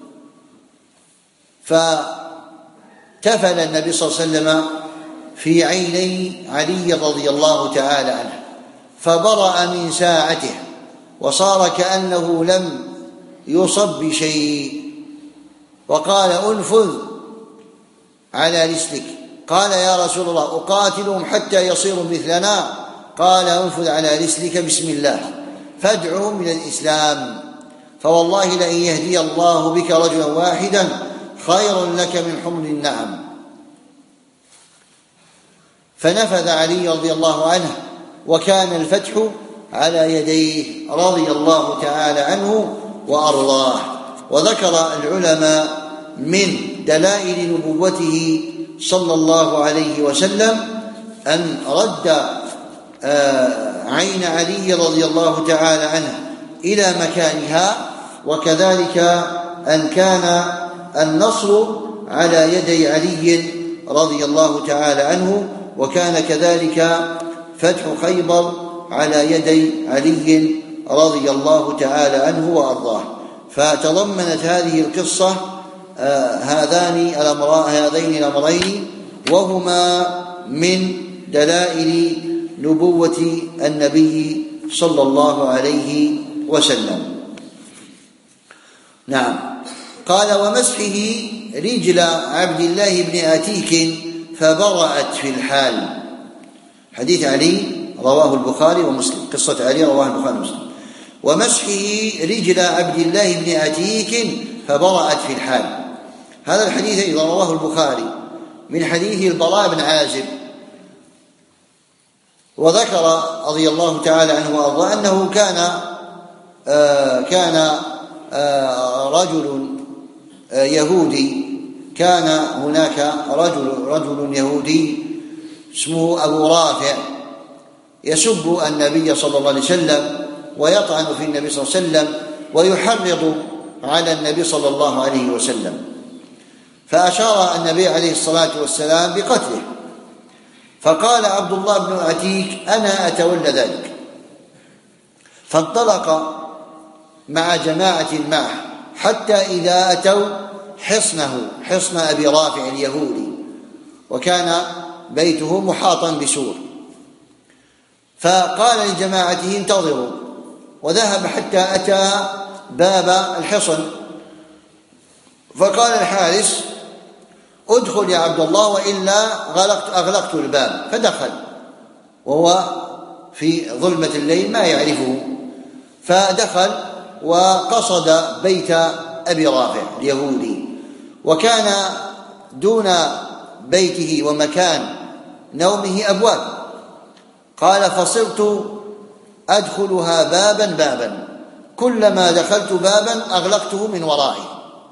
فتفل النبي صلى الله عليه وسلم في عيني علي رضي الله تعالى عنه، فبرأ من ساعته وصار كأنه لم يصب بشيء، وقال: انفذ على رسلك. قال: يا رسول الله أقاتلهم حتى يصيروا مثلنا؟ قال: انفذ على رسلك بسم الله فادعهم إلى الإسلام، فوالله لئن يهدي الله بك رجلا واحدا خير لك من حمر النعم. فنفذ علي رضي الله عنه، وكان الفتح على يديه رضي الله تعالى عنه وأرضاه. وذكر العلماء من دلائل نبوته صلى الله عليه وسلم أن رد عين علي رضي الله تعالى عنه إلى مكانها، وكذلك أن كان النصر على يدي علي رضي الله تعالى عنه، وكان كذلك فتح خيبر على يدي علي رضي الله تعالى عنه وأرضاه. فتضمنت هذه القصة هذان الأمران هذين الأمرين، وهما من دلائل نبوة النبي صلى الله عليه وسلم. نعم. قال: ومسحه رجل عبد الله بن أتيك فبرأت في الحال. حديث علي رواه البخاري ومسلم، قصة علي رواه البخاري ومسلم. ومسحه رجل عبد الله بن أتيك فبرأت في الحال. هذا الحديث أيضا رواه البخاري من حديث البراء بن عازب، وذكر رضي الله تعالى عنه وأرضاه أنه كان آه كان آه رجل آه يهودي، كان هناك رجل رجل يهودي اسمه أبو رافع يسب النبي صلى الله عليه وسلم ويطعن في النبي صلى الله عليه وسلم ويحرض على النبي صلى الله عليه وسلم، فأشار النبي عليه الصلاة والسلام بقتله. فقال عبد الله بن عتيك: أنا أتولى ذلك. فانطلق مع جماعة معه حتى إذا أتوا حصنه، حصن أبي رافع اليهودي، وكان بيته محاطا بسور، فقال لجماعته: انتظروا، وذهب حتى أتى باب الحصن، فقال الحارس: ادخل يا عبد الله وإلا غلقت أغلقت الباب. فدخل وهو في ظلمة الليل ما يعرفه، فدخل وقصد بيت أبي رافع اليهودي، وكان دون بيته ومكان نومه أبواب. قال: فصرت أدخلها بابا بابا، كلما دخلت بابا أغلقته من ورائي.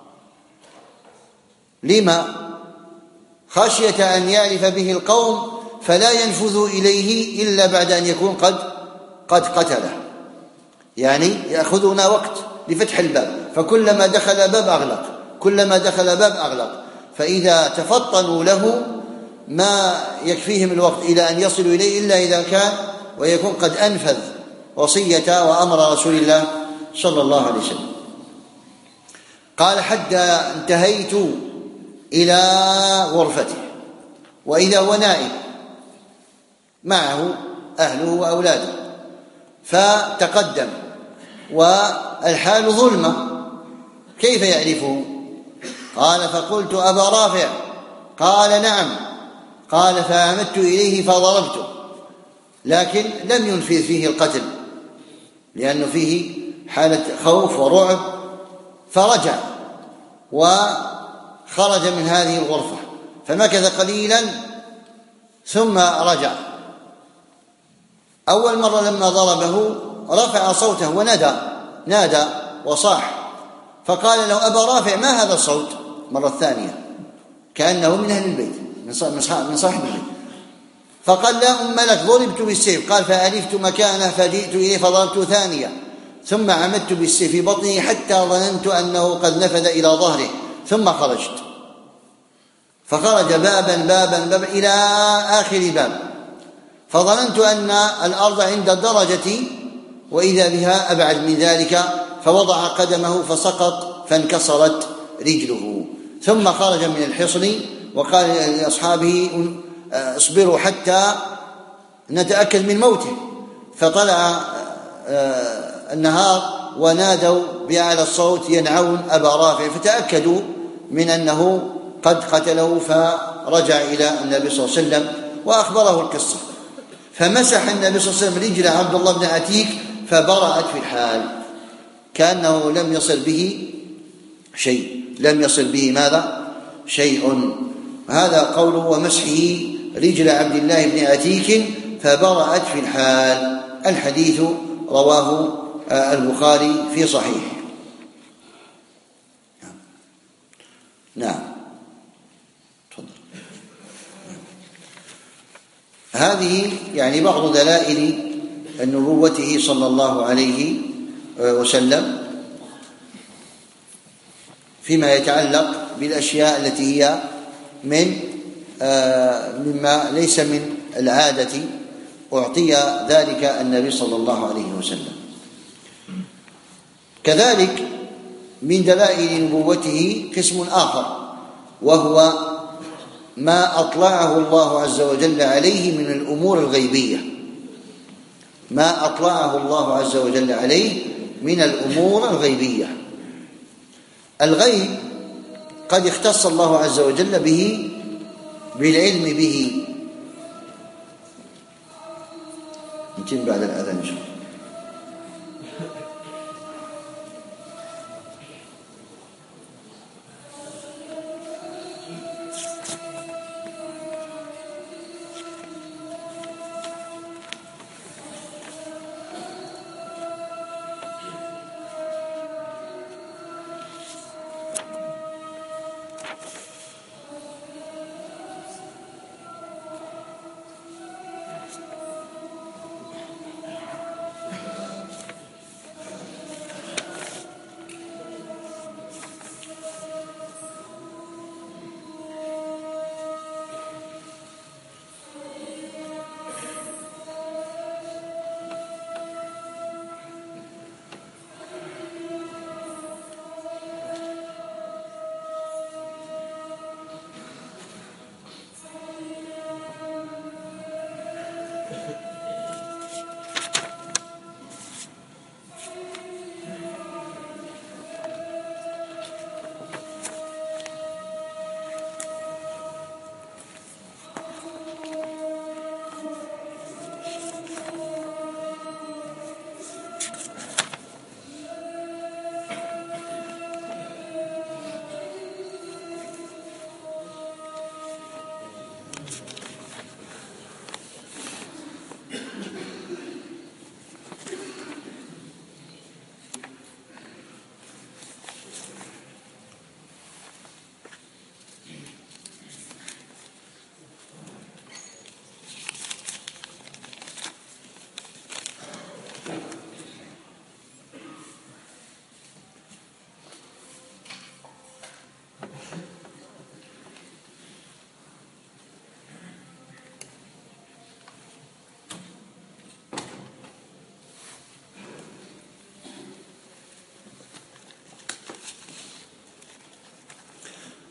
لما؟ خشية أن يعرف به القوم فلا ينفذوا إليه إلا بعد أن يكون قد قد قتله، يعني يأخذنا وقت لفتح الباب، فكلما دخل باب أغلق، كلما دخل باب أغلق، فإذا تفطنوا له ما يكفيهم الوقت إلى أن يصلوا إليه إلا إذا كان ويكون قد أنفذ وصية وأمر رسول الله صلى الله عليه وسلم. قال: حتى انتهيت إلى غرفته، وإذا هو نائم معه أهله وأولاده، فتقدم والحال ظلمة، كيف يعرفه؟ قال: فقلت: أبا رافع. قال: نعم. قال: فعمدت إليه فضربته، لكن لم ينفذ فيه القتل لأنه فيه حالة خوف ورعب، فرجع وخرج من هذه الغرفة، فمكث قليلا ثم رجع. أول مرة لما ضربه رفع صوته ونادى نادى وصاح، فقال له: أبا رافع، ما هذا الصوت؟ مرة ثانية كأنه من أهل البيت، من صاحب البيت. فقال: لا أم لك، ضربت بالسيف. قال: فألفت مكانه فجئت إليه فضربت ثانية، ثم عمدت بالسيف في بطنه حتى ظننت أنه قد نفذ إلى ظهره، ثم خرجت. فخرج بابا بابا بابا إلى آخر باب، فظننت أن الأرض عند الدرجة، وإذا بها أبعد من ذلك، فوضع قدمه فسقط فانكسرت رجله، ثم خرج من الحصن وقال لأصحابه: اصبروا حتى نتأكد من موته. فطلع النهار ونادوا بأعلى الصوت ينعون أبا رافع، فتأكدوا من أنه قد قتله، فرجع إلى النبي صلى الله عليه وسلم وأخبره القصة، فمسح النبي صلى الله عليه وسلم رجل عبد الله بن عتيك فبرأت في الحال، كأنه لم يصل به شيء، لم يصل به ماذا؟ شيء. هذا قوله: ومسحه رجل عبد الله بن عتيك فبرأت في الحال. الحديث رواه البخاري في صحيح. نعم، تفضل. هذه يعني بعض دلائل نبوته صلى الله عليه وسلم فيما يتعلق بالأشياء التي هي من مما ليس من العادة، أعطي ذلك النبي صلى الله عليه وسلم. كذلك من دلائل نبوته قسم آخر، وهو ما أطلعه الله عز وجل عليه من الأمور الغيبية، ما أطلعه الله عز وجل عليه من الأمور الغيبية. الغيب قد اختص الله عز وجل به بالعلم به. يمكن بعد الأذان شوي.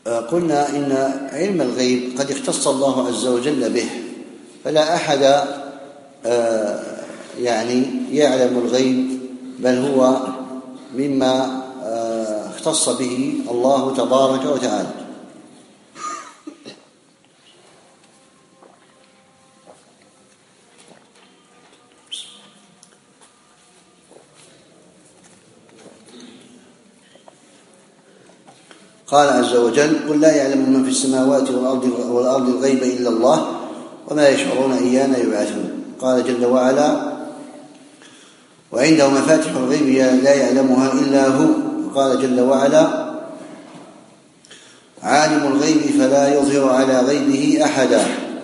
قلنا إن علم الغيب قد اختص الله عز وجل به، فلا أحد يعني يعلم الغيب، بل هو مما اختص به الله تبارك وتعالى. قال عز وجل: قل لا يعلم من في السماوات والأرض, والأرض الغيب إلا الله وما يشعرون أيان يبعثون. قال جل وعلا: وعنده مفاتح الغيب لا يعلمها إلا هو. قال جل وعلا: عالم الغيب فلا يظهر على غيبه أحدا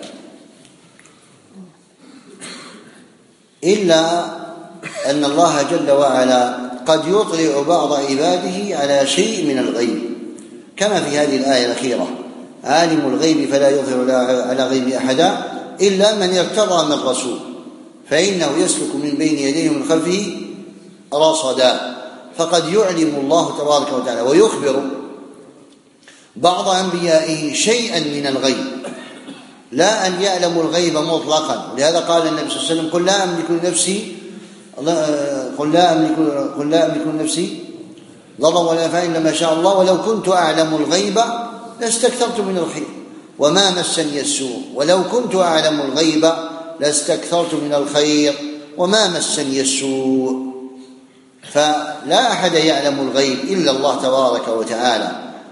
إلا أن الله جل وعلا قد يطلع بعض عباده على شيء من الغيب، كما في هذه الآية الأخيرة: عالم الغيب فلا يظهر على غيبه أحدا إلا من ارتضى من رسول فإنه يسلك من بين يديه ومن خلفه رصدا. فقد يعلم الله تبارك وتعالى ويخبر بعض أنبيائه شيئا من الغيب، لا أن يعلموا الغيب مطلقا. لهذا قال النبي صلى الله عليه وسلم: قل لا أملك لنفسي قل لا أملك قل لا أملك لنفسي ضرا ولا نفعا إلا ما شاء الله ولو كنت أعلم الغيب لاستكثرت من الخير وما مسني السوء ولو كنت أعلم الغيب لاستكثرت من الخير وما مسني السوء. فلا أحد يعلم الغيب إلا الله تبارك وتعالى.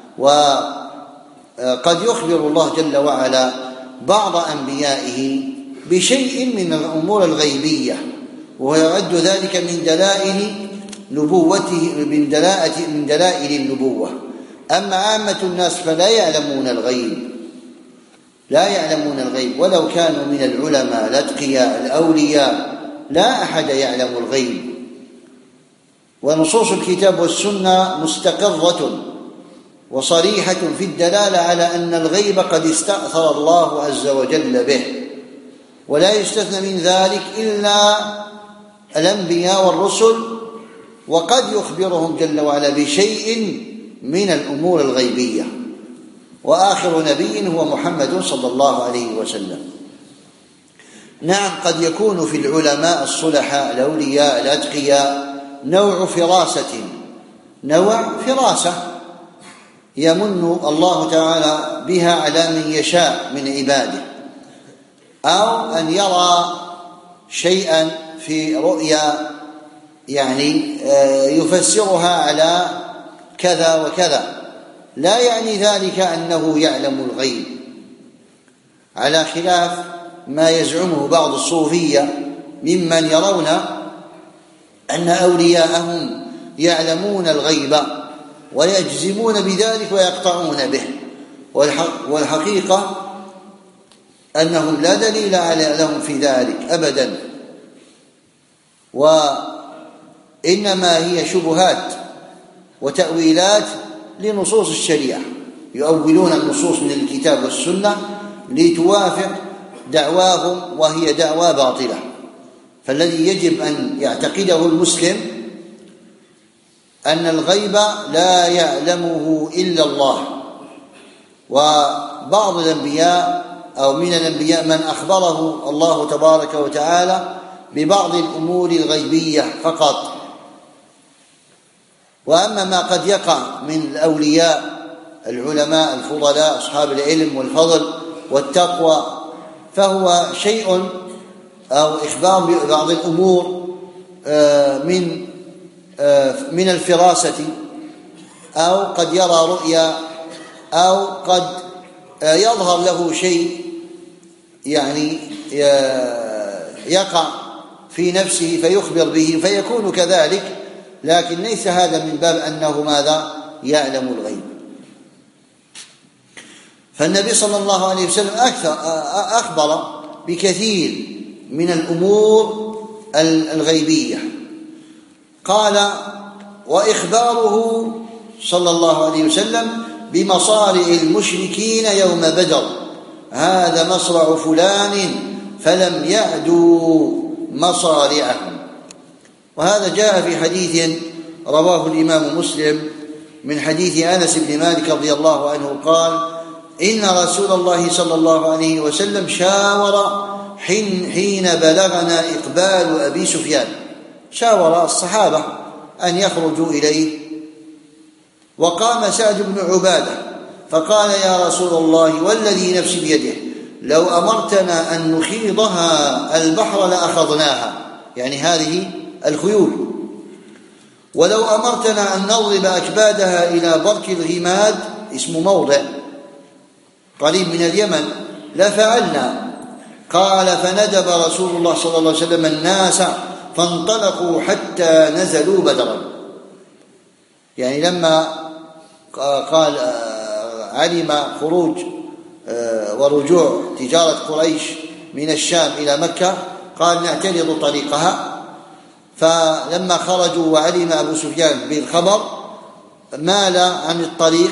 وقد يخبر الله جل وعلا بعض أنبيائه بشيء من الأمور الغيبية، ويعد ذلك من دلائل نبوته من دلائل من دلائل النبوة. أما عامة الناس فلا يعلمون الغيب لا يعلمون الغيب ولو كانوا من العلماء الأتقياء الأولياء، لا أحد يعلم الغيب. ونصوص الكتاب والسنة مستقرة وصريحة في الدلالة على أن الغيب قد استأثر الله عز وجل به، ولا يستثنى من ذلك إلا الأنبياء والرسل، وقد يخبرهم جل وعلا بشيء من الأمور الغيبية. وآخر نبي هو محمد صلى الله عليه وسلم. نعم، قد يكون في العلماء الصلحاء الأولياء الأتقياء نوع فراسة نوع فراسة يمن الله تعالى بها على من يشاء من عباده، أو أن يرى شيئا في رؤيا يعني يفسرها على كذا وكذا، لا يعني ذلك أنه يعلم الغيب، على خلاف ما يزعمه بعض الصوفية ممن يرون أن أولياءهم يعلمون الغيب ويجزمون بذلك ويقطعون به، والحقيقة أنهم لا دليل لهم في ذلك أبدا، وإنما هي شبهات وتأويلات لنصوص الشريعة، يؤولون النصوص من الكتاب والسنة لتوافق دعواهم وهي دعوى باطلة. فالذي يجب أن يعتقده المسلم أن الغيب لا يعلمه إلا الله، وبعض الأنبياء أو من الأنبياء من أخبره الله تبارك وتعالى ببعض الأمور الغيبية فقط. وأما ما قد يقع من الأولياء العلماء الفضلاء أصحاب العلم والفضل والتقوى فهو شيء أو إخبار ببعض الأمور من من الفراسة، أو قد يرى رؤيا، أو قد يظهر له شيء يعني يقع في نفسه فيخبر به فيكون كذلك، لكن ليس هذا من باب أنه ماذا يعلم الغيب. فالنبي صلى الله عليه وسلم أكثر أخبر بكثير من الأمور الغيبية. قال: وإخباره صلى الله عليه وسلم بمصارع المشركين يوم بدر: هذا مصرع فلان فلم يعدوا مصارعهم. وهذا جاء في حديث رواه الإمام مسلم من حديث أنس بن مالك رضي الله عنه قال: إن رسول الله صلى الله عليه وسلم شاور حين, حين بلغنا إقبال أبي سفيان. شاور الصحابة أن يخرجوا إليه، وقام سعد بن عبادة فقال: يا رسول الله والذي نفسي بيده لو أمرتنا أن نخيضها البحر لأخذناها، يعني هذه الخيول، ولو أمرتنا أن نضرب أكبادها إلى برك الغماد، اسم موضع قريب من اليمن، لفعلنا. قال: فندب رسول الله صلى الله عليه وسلم الناس فانطلقوا حتى نزلوا بدرا. يعني لما قال علم خروج ورجوع تجارة قريش من الشام إلى مكة قال: نعترض طريقها. فلما خرجوا وعلم أبو سفيان بالخبر مال عن الطريق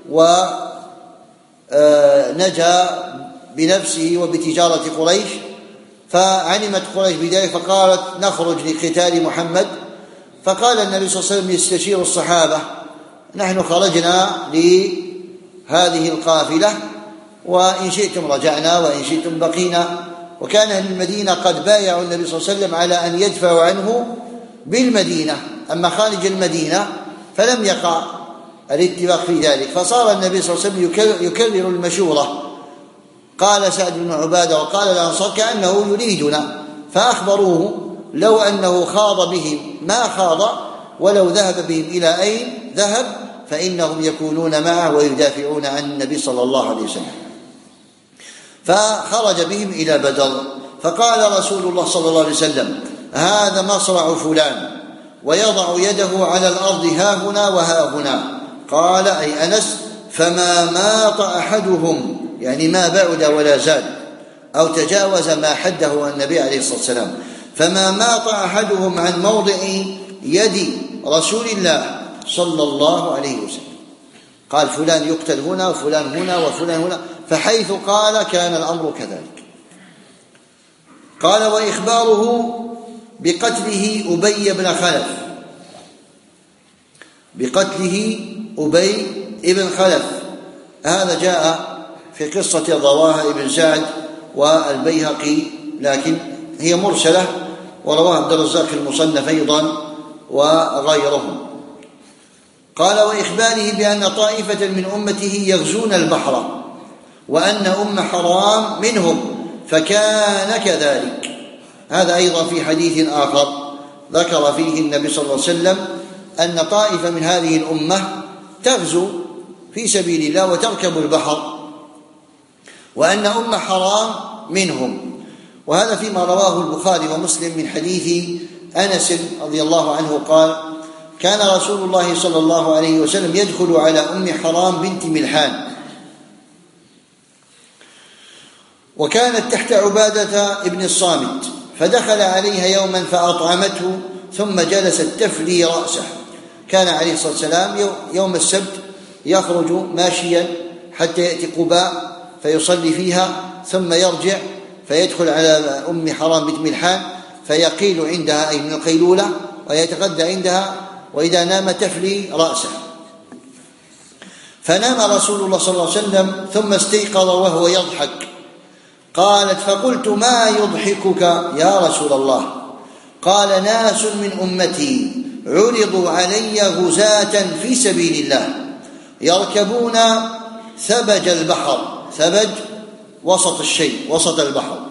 ونجا بنفسه وبتجارة قريش. فعلمت قريش بذلك فقالت: نخرج لقتال محمد. فقال النبي صلى الله عليه وسلم يستشير الصحابة: نحن خرجنا لهذه القافلة، وإن شئتم رجعنا وإن شئتم بقينا. وكان أهل المدينة قد بايعوا النبي صلى الله عليه وسلم على أن يدفعوا عنه بالمدينة، أما خارج المدينة فلم يقع الاتفاق في ذلك. فصار النبي صلى الله عليه وسلم يكرر المشورة. قال سعد بن عبادة وقال الأنصار كأنه يريدنا، فأخبروه لو أنه خاض بهم ما خاض، ولو ذهب بهم إلى أين ذهب فإنهم يكونون معه ويدافعون عن النبي صلى الله عليه وسلم. فخرج بهم إلى بدر. فقال رسول الله صلى الله عليه وسلم: هذا مصرع فلان، ويضع يده على الأرض ها هنا وها هنا. قال أي أنس: فما ماط أحدهم، يعني ما بعد ولا زاد أو تجاوز ما حده النبي عليه الصلاة والسلام، فما ماط أحدهم عن موضع يد رسول الله صلى الله عليه وسلم. قال: فلان يقتل هنا وفلان هنا وفلان هنا، فحيث قال كان الأمر كذلك. قال: وإخباره بقتله أبي بن خلف، بقتله أبي بن خلف، هذا جاء في قصة رواها ابن سعد والبيهقي، لكن هي مرسلة، ورواها عبد الرزاق المصنف أيضا وغيرهم. قال: وإخباره بأن طائفة من أمته يغزون البحر، وأن أم حرام منهم، فكان كذلك. هذا أيضا في حديث آخر ذكر فيه النبي صلى الله عليه وسلم أن طائفة من هذه الأمة تغزو في سبيل الله وتركب البحر، وأن أم حرام منهم. وهذا فيما رواه البخاري ومسلم من حديث أنس رضي الله عنه قال: كان رسول الله صلى الله عليه وسلم يدخل على أم حرام بنت ملحان، وكانت تحت عبادة ابن الصامت، فدخل عليها يوما فأطعمته ثم جلست تفلي رأسه. كان عليه الصلاة والسلام يوم السبت يخرج ماشيا حتى يأتي قباء فيصلي فيها، ثم يرجع فيدخل على أم حرام بنت ملحان فيقيل عندها، أي من القيلولة، ويتغدى عندها، وإذا نام تفلي رأسه. فنام رسول الله صلى الله عليه وسلم ثم استيقظ وهو يضحك. قالت: فقلت: ما يضحكك يا رسول الله؟ قال: ناس من أمتي عرضوا علي غزاة في سبيل الله يركبون ثبج البحر، ثبج وسط الشيء، وسط البحر،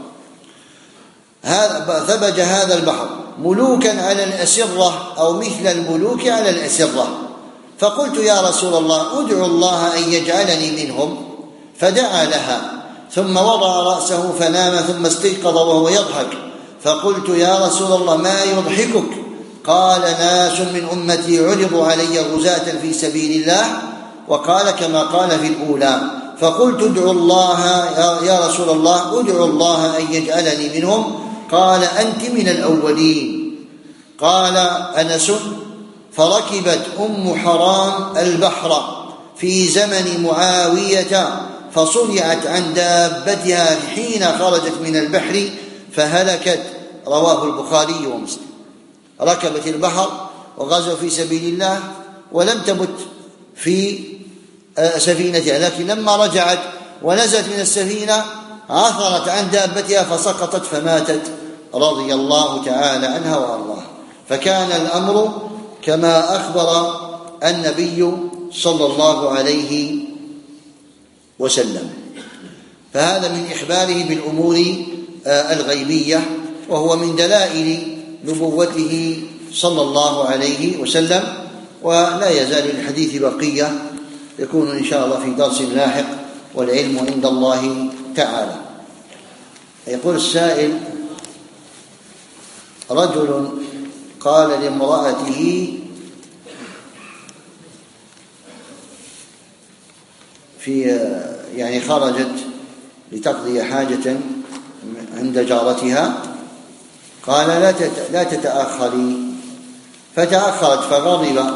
هذا ثبج هذا البحر، ملوكا على الأسرة أو مثل الملوك على الأسرة. فقلت: يا رسول الله ادعو الله أن يجعلني منهم. فدعا لها ثم وضع رأسه فنام ثم استيقظ وهو يضحك. فقلت: يا رسول الله ما يضحكك؟ قال: ناس من أمتي عرضوا علي غزاة في سبيل الله، وقال كما قال في الأولى. فقلت: ادعو الله يا رسول الله، ادعو الله أن يجعلني منهم. قال: أنت من الأولين. قال أنس: فركبت أم حرام البحر في زمن معاوية فصرعت عن دابتها حين خرجت من البحر فهلكت. رواه البخاري ومسلم. ركبت البحر وغزوا في سبيل الله ولم تمت في سفينتها، لكن لما رجعت ونزلت من السفينة عثرت عن دابتها فسقطت فماتت رضي الله تعالى عنها وأرضاها. فكان الأمر كما أخبر النبي صلى الله عليه وسلم. فهذا من إخباره بالأمور الغيبية، وهو من دلائل نبوته صلى الله عليه وسلم. ولا يزال الحديث بقية يكون إن شاء الله في درس لاحق، والعلم عند الله تعالى. يقول السائل: رجل قال لامرأته في يعني خرجت لتقضي حاجة عند جارتها، قال لا لا تتأخري، فتأخرت فغضب،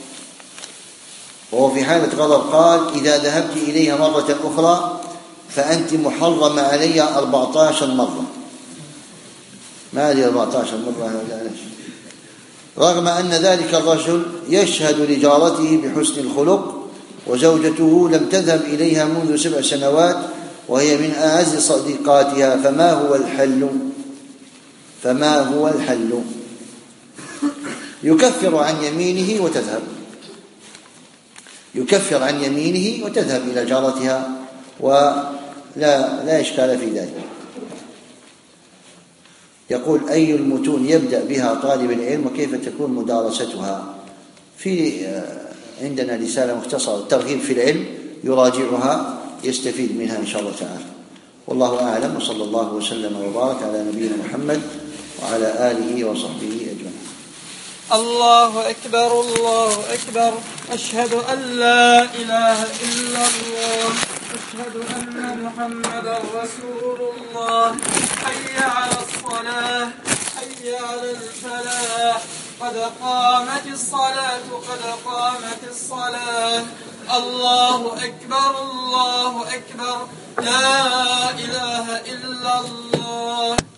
وهو في حالة غضب قال: إذا ذهبت إليها مرة أخرى فأنت محرمة علي أربعة عشر مرة. ما هذه أربعة عشر مرة؟ رغم أن ذلك الرجل يشهد لجارته بحسن الخلق، وزوجته لم تذهب إليها منذ سبع سنوات وهي من أعز صديقاتها، فما هو الحل؟ فما هو الحل؟ يكفر عن يمينه وتذهب يكفر عن يمينه وتذهب إلى جارتها، ولا لا إشكال في ذلك. يقول: أي المتون يبدأ بها طالب العلم وكيف تكون مدارستها؟ في عندنا رسالة مختصرة الترغيب في العلم يراجعها يستفيد منها إن شاء الله تعالى. والله أعلم، وصلى الله وسلم وبارك على نبينا محمد وعلى آله وصحبه أجمعين. الله أكبر الله أكبر، أشهد أن لا إله إلا الله، أشهد أن محمدا رسول الله. حي على الصلاة، حي على الفلاح، قد قامت الصلاة قد قامت الصلاة. الله أكبر الله أكبر، لا إله إلا الله.